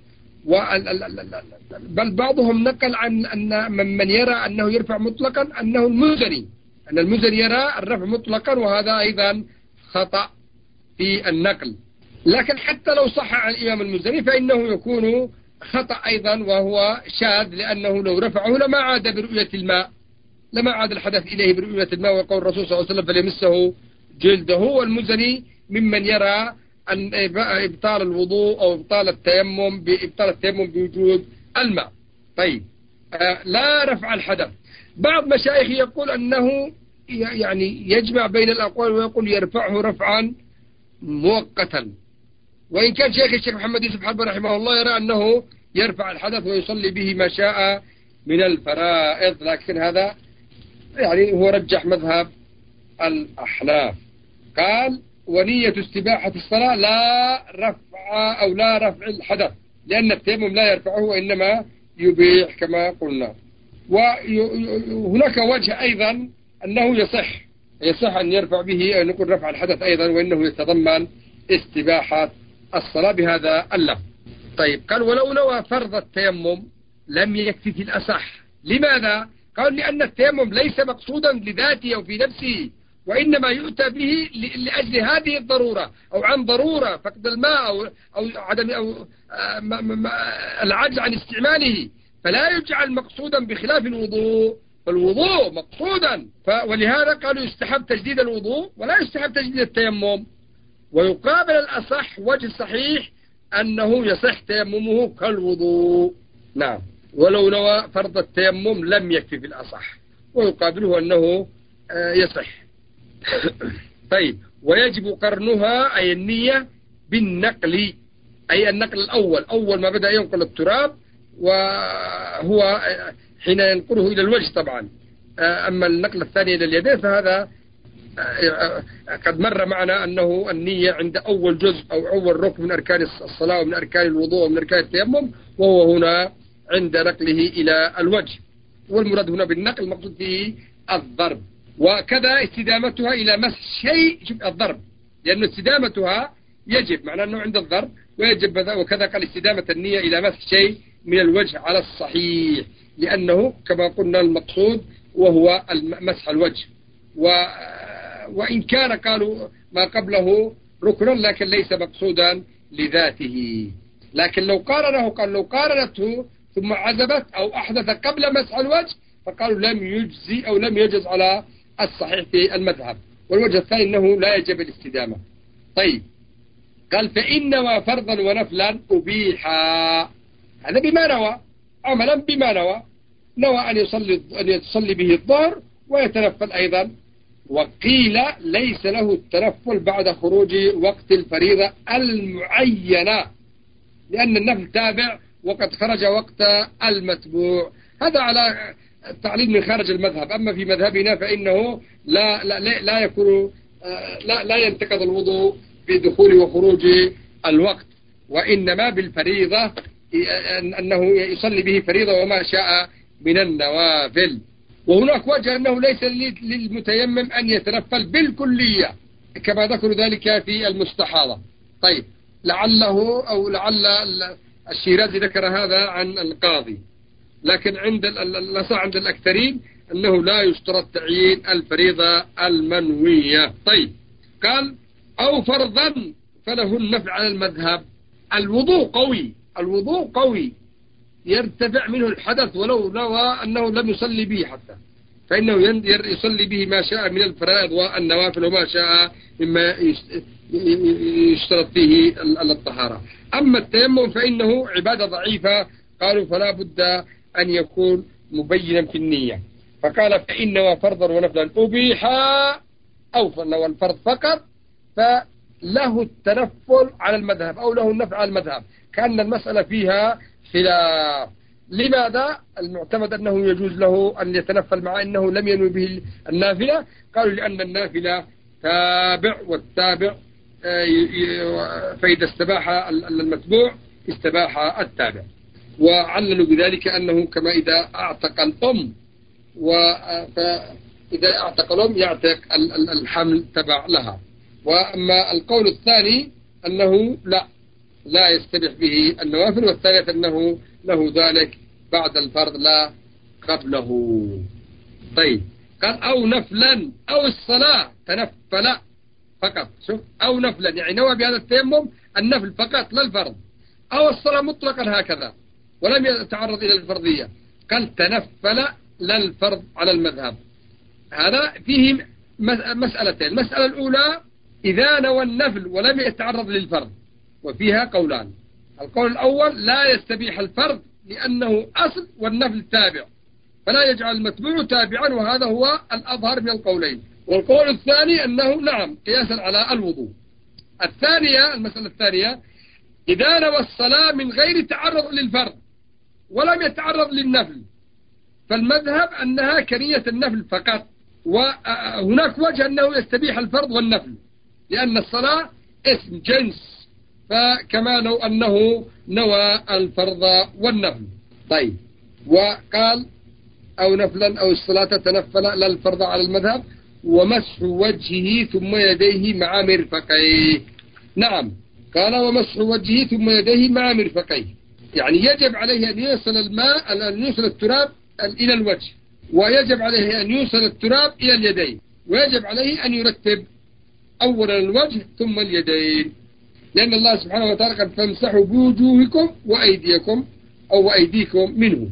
بل بعضهم نقل عن أن من يرى أنه يرفع مطلقا أنه المزني، أن المزني يرى الرفع مطلقا، وهذا أيضا خطأ في النقل. لكن حتى لو صح عن الإمام المزني فإنه يكون خطأ أيضا وهو شاذ، لأنه لو رفعه لما عاد برؤية الماء، لما عاد الحدث إليه برؤية الماء، وقول الرسول صلى الله عليه وسلم فليمسه جلده. والمزني ممن يرى أن إبطال الوضوء أو إبطال التيمم بوجود الماء. طيب، لا رفع الحدث. بعض مشايخ يقول أنه يعني يجمع بين الأقوال ويقول يرفعه رفعا مؤقتا، وإن كان الشيخ محمد يوسف حرب رحمه الله يرى أنه يرفع الحدث ويصلي به ما شاء من الفرائض، لكن هذا يعني هو رجح مذهب الأحناف. قال ونية استباحة الصلاة لا رفع أو لا رفع الحدث، لأن التيمم لا يرفعه وإنما يبيح كما قلنا. وهناك وجه أيضا أنه يصح أن يرفع به، أن يكون رفع الحدث أيضا وإنه يتضمن استباحة الصلاة بهذا اللفظ. طيب، قال ولو نوى فرض التيمم لم يكفي في الأصح. لماذا؟ قال لأن التيمم ليس مقصودا لذاته أو في نفسه، وإنما يؤتى به لأجل هذه الضرورة أو عن ضرورة فقد الماء أو عدم أو العجز عن استعماله، فلا يجعل مقصودا بخلاف الوضوء. فالوضوء مقصودا، ولهذا قالوا يستحب تجديد الوضوء ولا يستحب تجديد التيمم. ويقابل الأصح وجه صحيح أنه يصح تيممه كالوضوء. نعم، ولو نوى فرض التيمم لم يكفي في الأصح، ويقابله أنه يصح. طيب، ويجب قرنها أي النية بالنقل، أي النقل الأول، أول ما بدأ ينقل التراب، وهو حين ينقله إلى الوجه طبعا. أما النقل الثاني إلى اليدين فهذا قد مر معنا أنه النية عند أول جزء أو أول ركن من أركان الصلاة ومن أركان الوضوء ومن أركان التيمم، وهو هنا عند نقله إلى الوجه. والمراد هنا بالنقل المقصود به الضرب. وكذا استدامتها إلى مسح شيء، شوف الضرب، لأن استدامتها يجب، معناه أنه عند الضرب ويجب. وكذا قال استدامة النية إلى مسح شيء من الوجه على الصحيح، لأنه كما قلنا المقصود وهو مسح الوجه. وإن كان قالوا ما قبله ركنا لكن ليس مقصودا لذاته. لكن لو قارنه، قال لو قارنته ثم عزبت أو أحدث قبل مسح الوجه فقالوا لم يجزي أو لم يجز على الصحيح في المذهب. والوجه الثاني أنه لا يجب الاستدامة. طيب قال فإن نوى فرضا ونفلا أبيحا، هذا بما نوى، عملا بما نوى، نوى أن يصلي به الظهر ويتنفل أيضا. وقيل ليس له التنفل بعد خروج وقت الفريضة المعينة، لأن النفل تابع وقد خرج وقت المتبوع. هذا على التعليل من خارج المذهب. أما في مذهبنا فإنه لا يكون لا ينتقض الوضوء بدخول وخروج الوقت، وإنما بالفريضة، أنه يصلي به فريضة وما شاء من النوافل. وهناك وجه أنه ليس للمتيمم أن يتنفل بالكلية كما ذكروا ذلك في المستحاضة. طيب لعله أو لعل الشيرازي ذكر هذا عن القاضي، لكن عند عند الأكثرين أنه لا يشترط تعيين الفريضة المنوية. طيب قال أو فرضا فله النفع على المذهب. الوضوء قوي يرتفع منه الحدث ولو نوى أنه لم يصلي به حتى، فإنه يصلي به ما شاء من الفرائض والنوافل وما شاء مما يشترط فيه الطهارة. أما التيمم فإنه عبادة ضعيفة، قالوا فلا بد أن يكون مبينا في النية. فقال فإن نوى فرضا ونفلا أبيحا، أو نوى الفرض فقط فله التنفل على المذهب أو له النفع على المذهب، كأن المسألة فيها خلاف. لماذا؟ المعتمد أنه يجوز له أن يتنفل مع أنه لم ينوي به النافلة. قالوا لأن النافلة تابع، والتابع فإذا استباح المتبوع استباح التابع. وعللوا بذلك أنه كما إذا أعتق الأم، فإذا أعتق الأم يعتق الحمل تبع لها. وأما القول الثاني أنه لا يستبح به النوافل، والثالث أنه له ذلك بعد الفرض لا قبله. طيب قال أو نفلا أو الصلاة تنفل فقط. شوف أو نفلا يعني نوى بهذا التيمم النفل فقط لا الفرض، أو الصلاة مطلقا هكذا ولم يتعرض إلى الفرضية. قال تنفل لا الفرض على المذهب. هذا فيه مسألتين. المسألة الأولى إذا نوى النفل ولم يتعرض للفرض، وفيها قولان. القول الأول لا يستبيح الفرض لأنه أصل والنفل تابع، فلا يجعل المتبوع تابعا، وهذا هو الأظهر من القولين. والقول الثاني أنه نعم قياسا على الوضوء. المسألة الثانية إذا نوى الصلاة من غير تعرض للفرض ولم يتعرض للنفل، فالمذهب أنها كنية النفل فقط، وهناك وجه أنه يستبيح الفرض والنفل لأن الصلاة اسم جنس، فكما لو أنه نوى الفرض والنفل. طيب وقال أو نفلا أو الصلاة تنفل لا الفرض على المذهب، ومسح وجهه ثم يديه مع مرفقيه. نعم قال ومسح وجهه ثم يديه مع مرفقيه، يعني يجب عليه أن يوصل أن يوصل التراب إلى الوجه، ويجب عليه أن يوصل التراب إلى اليدين، ويجب عليه أن يرتب أولا الوجه ثم اليدين، لأن الله سبحانه وتعالى قد فامسحوا بوجوهكم وأيديكم أو وأيديكم منه،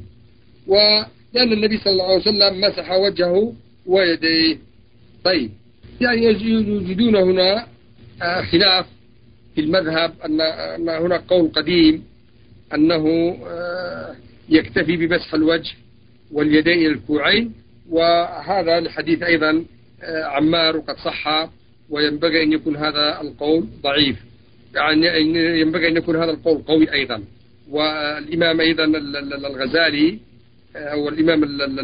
ولأن النبي صلى الله عليه وسلم مسح وجهه ويديه. طيب يعني يوجدون هنا خلاف في المذهب، أن هناك قول قديم أنه يكتفي بمسح الوجه واليدين إلى الكوعين، وهذا الحديث أيضا عمار وقد صح، وينبغي أن يكون هذا القول ضعيف، يعني ينبغي أن يكون هذا القول قوي أيضا. والإمام أيضا الغزالي أو الإمام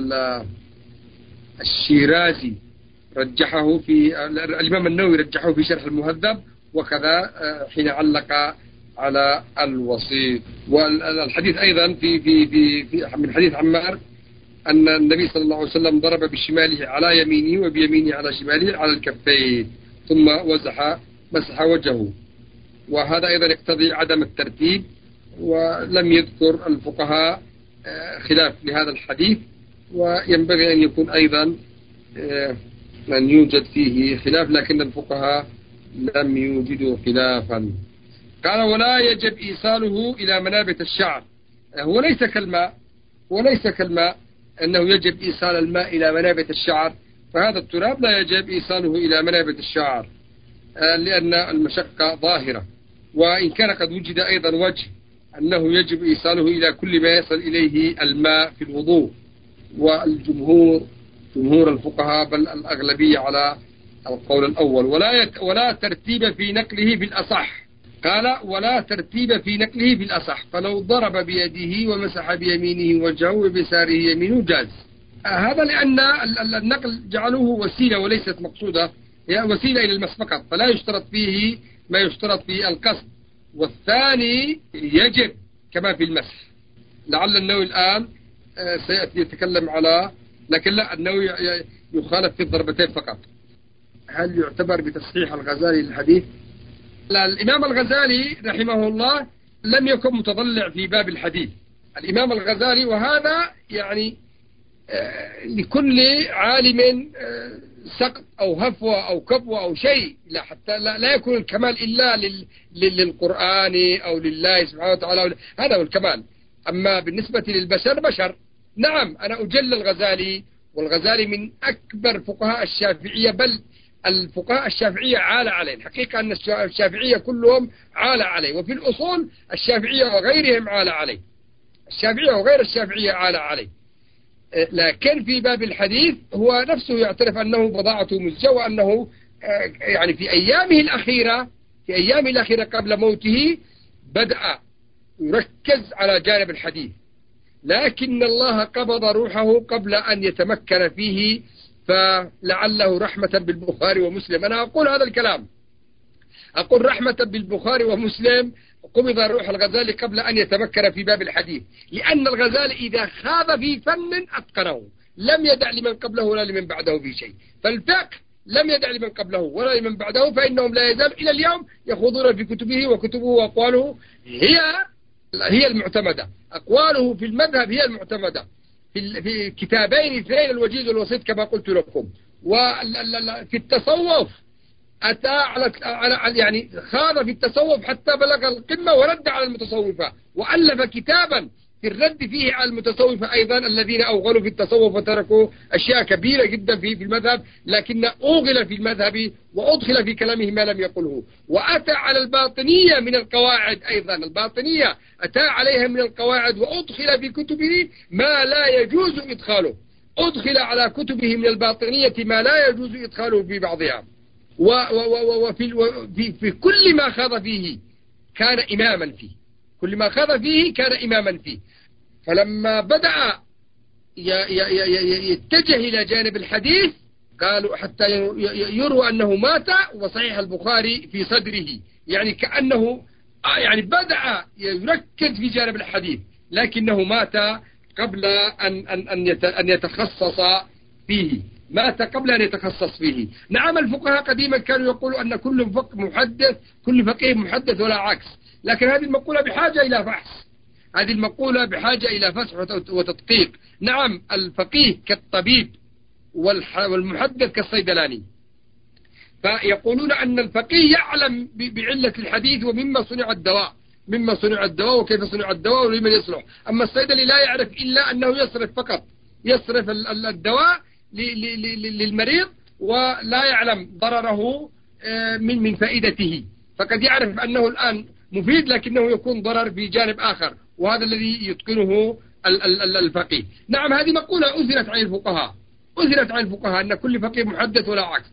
الشيرازي رجحه في الإمام النووي رجحه في شرح المهذب، وكذا حين علق على الوسيط. والحديث أيضا في من حديث عمار أن النبي صلى الله عليه وسلم ضرب بشماله على يمينه وبيمينه على شماله على الكفين ثم مسح وجهه، وهذا أيضا يقتضي عدم الترتيب، ولم يذكر الفقهاء خلاف لهذا الحديث، وينبغي أن يكون أيضا أن يوجد فيه خلاف، لكن الفقهاء لم يوجدوا خلافا. قال ولا يجب إيصاله إلى منابت الشعر. هو ليس كالماء أنه يجب إيصال الماء إلى منابت الشعر، فهذا التراب لا يجب إيصاله إلى منابت الشعر. لأن المشقة ظاهرة. وإن كان قد وجد أيضا وجه أنه يجب إيصاله إلى كل ما يصل إليه الماء في الوضوء، جمهور الفقهاء بل الأغلبية على القول الأول، ولا ترتيب في نقله بالأصح. قال ولا ترتيب في نقله بالأصح، فلو ضرب بيده ومسح بيمينه وجهه وبيساره يمينه جاز. هذا لأن النقل جعلوه وسيلة وليست مقصودة، هي وسيلة إلى المس فقط، فلا يشترط فيه ما يشترط في القصد. والثاني يجب كما في المسح. لعل النووي الآن سيأتي يتكلم على، لكن لا، النووي يخالف في الضربتين فقط. هل يعتبر بتصحيح الغزالي للحديث؟ لا، الإمام الغزالي رحمه الله لم يكن متضلع في باب الحديث. الإمام الغزالي، وهذا يعني لكل عالم سقط أو هفوة أو كبوة أو شيء، لا حتى لا يكون الكمال إلا للقرآن أو لله سبحانه وتعالى، هذا هو الكمال. أما بالنسبة للبشر بشر. نعم، أنا أجل الغزالي، والغزالي من أكبر فقهاء الشافعية، بل الفقهاء الشافعية عال عليه. الحقيقة أن الشافعية كلهم عال عليه، وفي الأصول الشافعية وغيرهم عال عليه، الشافعية وغير الشافعية عال عليه. لكن في باب الحديث هو نفسه يعترف أنه بضاعته مزجة، وأنه يعني في أيامه الأخيرة قبل موته بدأ يركز على جانب الحديث، لكن الله قبض روحه قبل أن يتمكن فيه، فلعله رحمة بالبخاري ومسلم. أنا أقول هذا الكلام، أقول رحمة بالبخاري ومسلم قبض روح الغزالي قبل أن يتمكن في باب الحديث، لأن الغزالي إذا خاض في فن أتقنه، لم يدع لمن قبله ولا لمن بعده في شيء. فالفقه لم يدع لمن قبله ولا لمن بعده، فإنهم لا يزال إلى اليوم يخوضون في كتبه، وكتبه وأقواله هي المعتمدة. أقواله في المذهب هي المعتمدة في كتابين اثنين، الوجيز والوسيط كما قلت لكم. وفي التصوف أتى على يعني خاض في التصوف حتى بلغ القمة ورد على المتصوفة، وألف كتابا في الرد فيه على المتصوفة أيضا الذين أوغلوا في التصوف وتركوا أشياء كبيرة جدا في المذهب، لكن أوغل في المذهب وأدخل في كلامه ما لم يقله. وأتى على الباطنية من القواعد أيضا، الباطنية أتى عليها من القواعد وأدخل في كتبه ما لا يجوز إدخاله، أدخل على كتبه من الباطنية ما لا يجوز إدخاله في بعضها. وفي كل ما خاض فيه كان إماما فيه، كل ما خاض فيه كان إماما فيه. فلما بدأ يتجه إلى جانب الحديث قالوا حتى يروى أنه مات وصحيح البخاري في صدره، يعني كأنه يعني بدأ يركز في جانب الحديث، لكنه مات قبل أن يتخصص فيه، مات قبل أن يتخصص فيه. نعم، الفقهاء قديما كانوا يقولوا أن كل فقيه محدث ولا عكس، لكن هذه المقولة بحاجة إلى فحص، هذه المقولة بحاجة إلى فحص وتدقيق. نعم، الفقيه كالطبيب والمحدث كالصيدلاني، فيقولون أن الفقيه يعلم بعلة الحديث ومما صنع الدواء وكيف صنع الدواء ولمن يصلح. أما الصيدلي لا يعرف إلا أنه يصرف الدواء للمريض، ولا يعلم ضرره من فائدته، فقد يعرف أنه الآن مفيد لكنه يكون ضرر في جانب آخر، وهذا الذي يتقنه الفقيه. نعم، هذه مقولة أثرت عن الفقهاء أن كل فقيه محدث ولا عكس،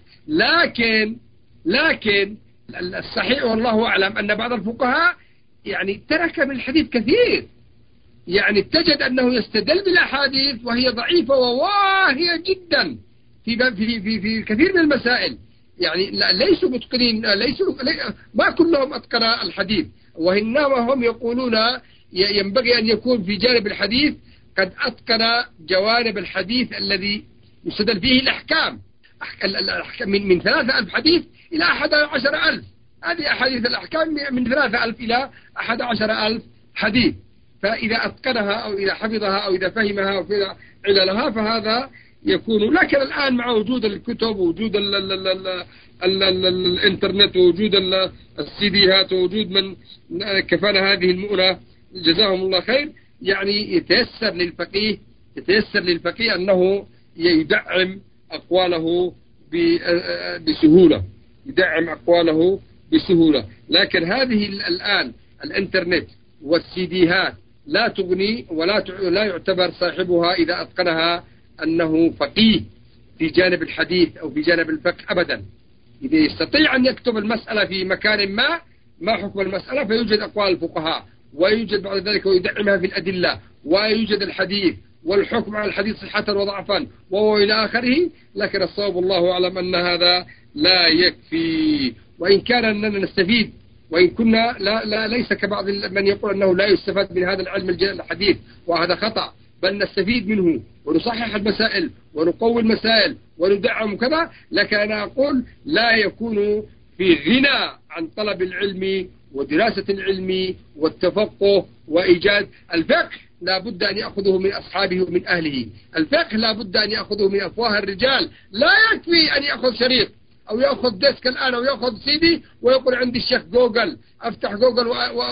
لكن الصحيح والله أعلم أن بعض الفقهاء يعني ترك من الحديث كثير، يعني تجد أنه يستدل بالأحاديث وهي ضعيفة وواهية جدا في كثير من المسائل، يعني ليسوا متقنين، ما كلهم أتقن الحديث، وإنما هم يقولون ينبغي أن يكون في جانب الحديث قد أتقن جوانب الحديث الذي يستدل فيه الأحكام من 3000 حديث إلى 11,000. هذه أحاديث الأحكام من 3000 إلى 11,000 حديث، فإذا أتقنها أو إذا حفظها أو إذا فهمها أو إذا عللها فهذا يكون. لكن الآن مع وجود الكتب ووجود الإنترنت ووجود السيديهات ووجود من كفانا هذه المؤنة جزاهم الله خير، يعني يتيسر للفقيه أنه يدعم أقواله بسهولة. يدعم أقواله بسهولة. لكن هذه الآن الإنترنت والسيديهات لا تغني لا يعتبر صاحبها إذا أتقنها أنه فقيه في جانب الحديث أو في جانب الفقه أبدا. إذا يستطيع أن يكتب المسألة في مكان ما حكم المسألة، فيوجد أقوال الفقهاء ويوجد بعد ذلك ويدعمها في الأدلة، ويوجد الحديث والحكم على الحديث صحة وضعفا وهو إلى آخره. لكن الصواب الله أعلم أن هذا لا يكفي، وإن كان أننا نستفيد، وإن كنا ليس كبعض من يقول أنه لا يستفاد من هذا العلم الحديث، وهذا خطأ، بل نستفيد منه ونصحح المسائل ونقوي المسائل وندعم كذا. لكن أنا أقول لا يكون في غنى عن طلب العلم ودراسة العلم والتفقه وإيجاد الفقه. لا بد أن يأخذه من أصحابه ومن أهله. الفقه لا بد أن يأخذه من أفواه الرجال. لا يكفي أن يأخذ شريط أو يأخذ ديسك الآن أو يأخذ سيدي ويقول عندي الشيخ جوجل، أفتح جوجل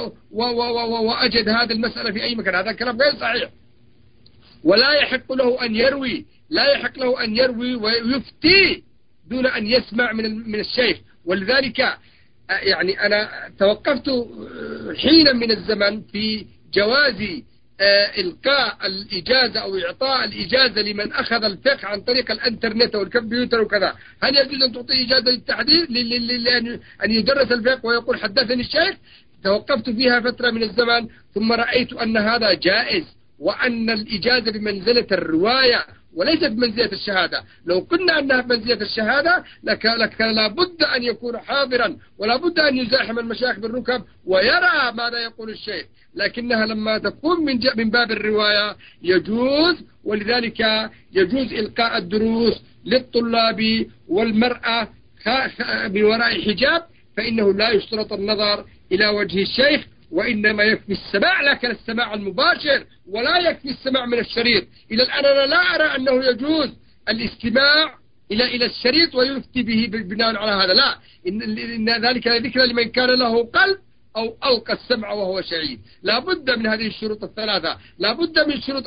وأجد هذه المسألة في أي مكان. هذا الكلام غير صحيح. ولا يحق له أن يروي، لا يحق له أن يروي ويفتي دون أن يسمع من الشيخ. ولذلك يعني أنا توقفت حينا من الزمن في جواز إلقاء الإجازة أو إعطاء الإجازة لمن أخذ الفقه عن طريق الإنترنت والكمبيوتر وكذا. هل يجوز أن تعطي إجازة للتحديث أن يدرس الفقه ويقول حدثني الشيخ؟ توقفت فيها فترة من الزمن، ثم رأيت أن هذا جائز، وأن الإجازة بمنزلة الرواية وليست بمنزلة الشهادة. لو قلنا أنها بمنزلة الشهادة لكان لابد أن يكون حاضرا، ولا بد أن يزاحم المشايخ بالركب ويرى ماذا يقول الشيخ. لكنها لما تكون من باب الرواية يجوز. ولذلك يجوز إلقاء الدروس للطلاب والمرأة من وراء حجاب، فإنه لا يشترط النظر إلى وجه الشيخ، وإنما يكفي السماع، لكن السماع المباشر، ولا يكفي السماع من الشريط. إلى الآن أنا لا أرى أنه يجوز الاستماع إلى الشريط ويفتي به بناء على هذا. لا، إن ذلك ذكر لمن كان له قلب أو ألقى السمع وهو شهيد. لا بد من هذه الشروط الثلاثة. لا بد من شروط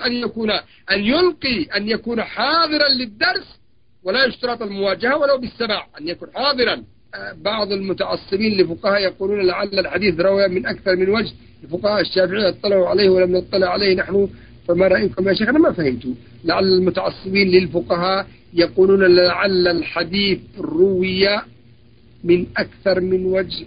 أن يكون حاضرا للدرس، ولا يشترط المواجهة ولو بالسماع، أن يكون حاضرا. بعض المتعصبين لفقهاء يقولون لعل الحديث روى من أكثر من وجه. الفقهاء الشافعية اطلعوا عليه ولم نطلع عليه نحن، فما رأيكم يا شيخ؟ أنا ما فهمت. لعل المتعصبين للفقهاء يقولون لعل الحديث روي من أكثر من وجه.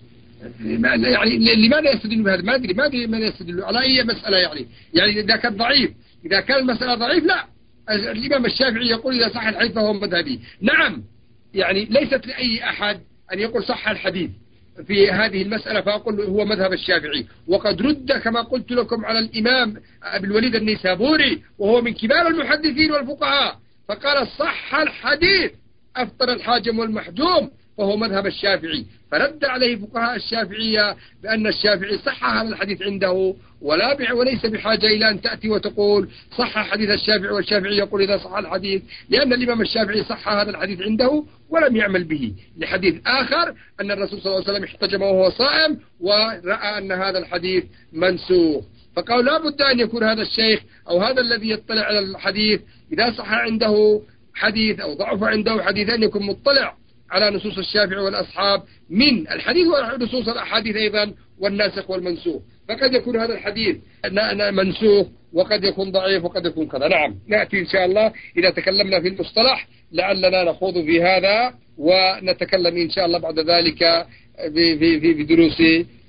يعني لماذا يستدل بهذا؟ ما أدري ماذا يستدل على أي مسألة. يعني إذا كان ضعيف، إذا كان المسألة ضعيف، لا، الإمام الشافعي يقول إذا صح الحديث فهو مذهبي. نعم، يعني ليست لأي أحد أن يقول صح الحديث في هذه المسألة فأقول هو مذهب الشافعي. وقد رد كما قلت لكم على الإمام أبي الوليد النيسابوري، وهو من كبار المحدثين والفقهاء، فقال صح الحديث أفطر الحاجم والمحجوم، فهو مذهب الشافعي. فرد عليه فقهاء الشافعية بأن الشافعي صح هذا الحديث عنده، وليس بحاجة إلى أن تأتي وتقول صح حديث الشافعي والشافعي يقول إذا صح الحديث، لأن الإمام الشافعي صح هذا الحديث عنده ولم يعمل به، لحديث آخر أن الرسول صلى الله عليه وسلم احتجم وهو صائم ورأى أن هذا الحديث منسوخ. فقالوا لا بد أن يكون هذا الشيخ أو هذا الذي يطلع على الحديث إذا صح عنده حديث أو ضعف عنده حديث أن يكون مطلع على نصوص الشافعي والأصحاب من الحديث ونصوص الأحاديث أيضا والناسخ والمنسوخ. فقد يكون هذا الحديث منسوخ، وقد يكون ضعيف، وقد يكون كذا. نعم، نأتي إن شاء الله إذا تكلمنا في المصطلح لعلنا نخوض في هذا، ونتكلم إن شاء الله بعد ذلك في دروس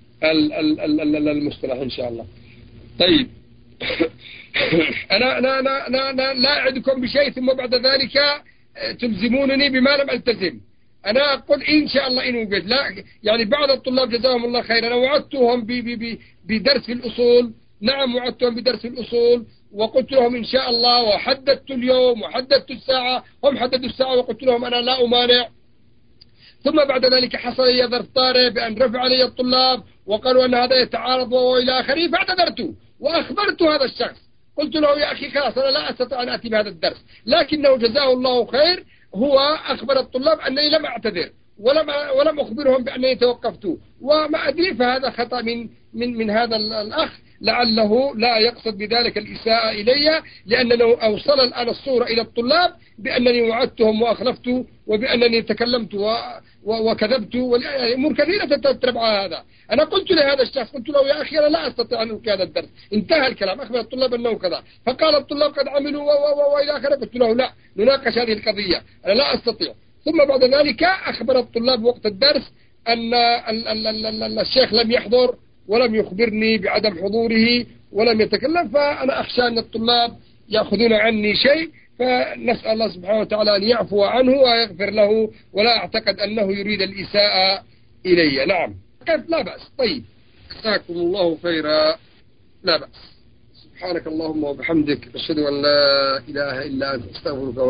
المصطلح إن شاء الله. طيب أنا لا أعدكم بشيء ثم بعد ذلك تلزمونني بما لم ألتزم. أنا أقول إن شاء الله إن وجد. لا يعني بعض الطلاب جزاهم الله خيرا أنا وعدتهم بدرس الأصول. نعم وعدتهم بدرس الأصول، وقلت لهم إن شاء الله، وحددت اليوم وحددت الساعة، هم حددوا الساعة وقلت لهم أنا لا أمانع. ثم بعد ذلك حصل لي ظرف طارئ بأن رفع علي الطلاب وقالوا أن هذا يتعارض وإلى آخره، فاعتذرت وأخبرت هذا الشخص، قلت له يا أخي خلاص أنا لا أستطيع أن أتي بهذا الدرس، لكنه جزاه الله خير هو أخبر الطلاب أنني لم أعتذر ولم أخبرهم بأنني توقفت، وما أدري فهذا خطأ من هذا الأخ. لعله لا يقصد بذلك الإساءة إلي، لأنه أوصل الآن الصورة إلى الطلاب بأنني وعدتهم وأخلفت، وبأنني تكلمت وكذبت، أمور كثيرة تترتب على هذا. أنا قلت لهذا الشخص، قلت له يا أخي أنا لا أستطيع أن ألقي هذا الدرس، انتهى الكلام، أخبر الطلاب أنه كذا، فقال الطلاب قد عملوا وإلى آخره. قلت له لا، نناقش هذه القضية، أنا لا أستطيع. ثم بعد ذلك أخبر الطلاب وقت الدرس أن الشيخ لم يحضر ولم يخبرني بعدم حضوره ولم يتكلم، فأنا أخشى أن الطلاب يأخذون عني شيء، فنسأل الله سبحانه وتعالى أن يعفو عنه ويغفر له، ولا أعتقد أنه يريد الإساءة إلي. نعم لا بأس. طيب جزاكم الله خيرا. لا بأس. سبحانك اللهم وبحمدك، أشهد أن لا إله إلا أنت، أستغفرك.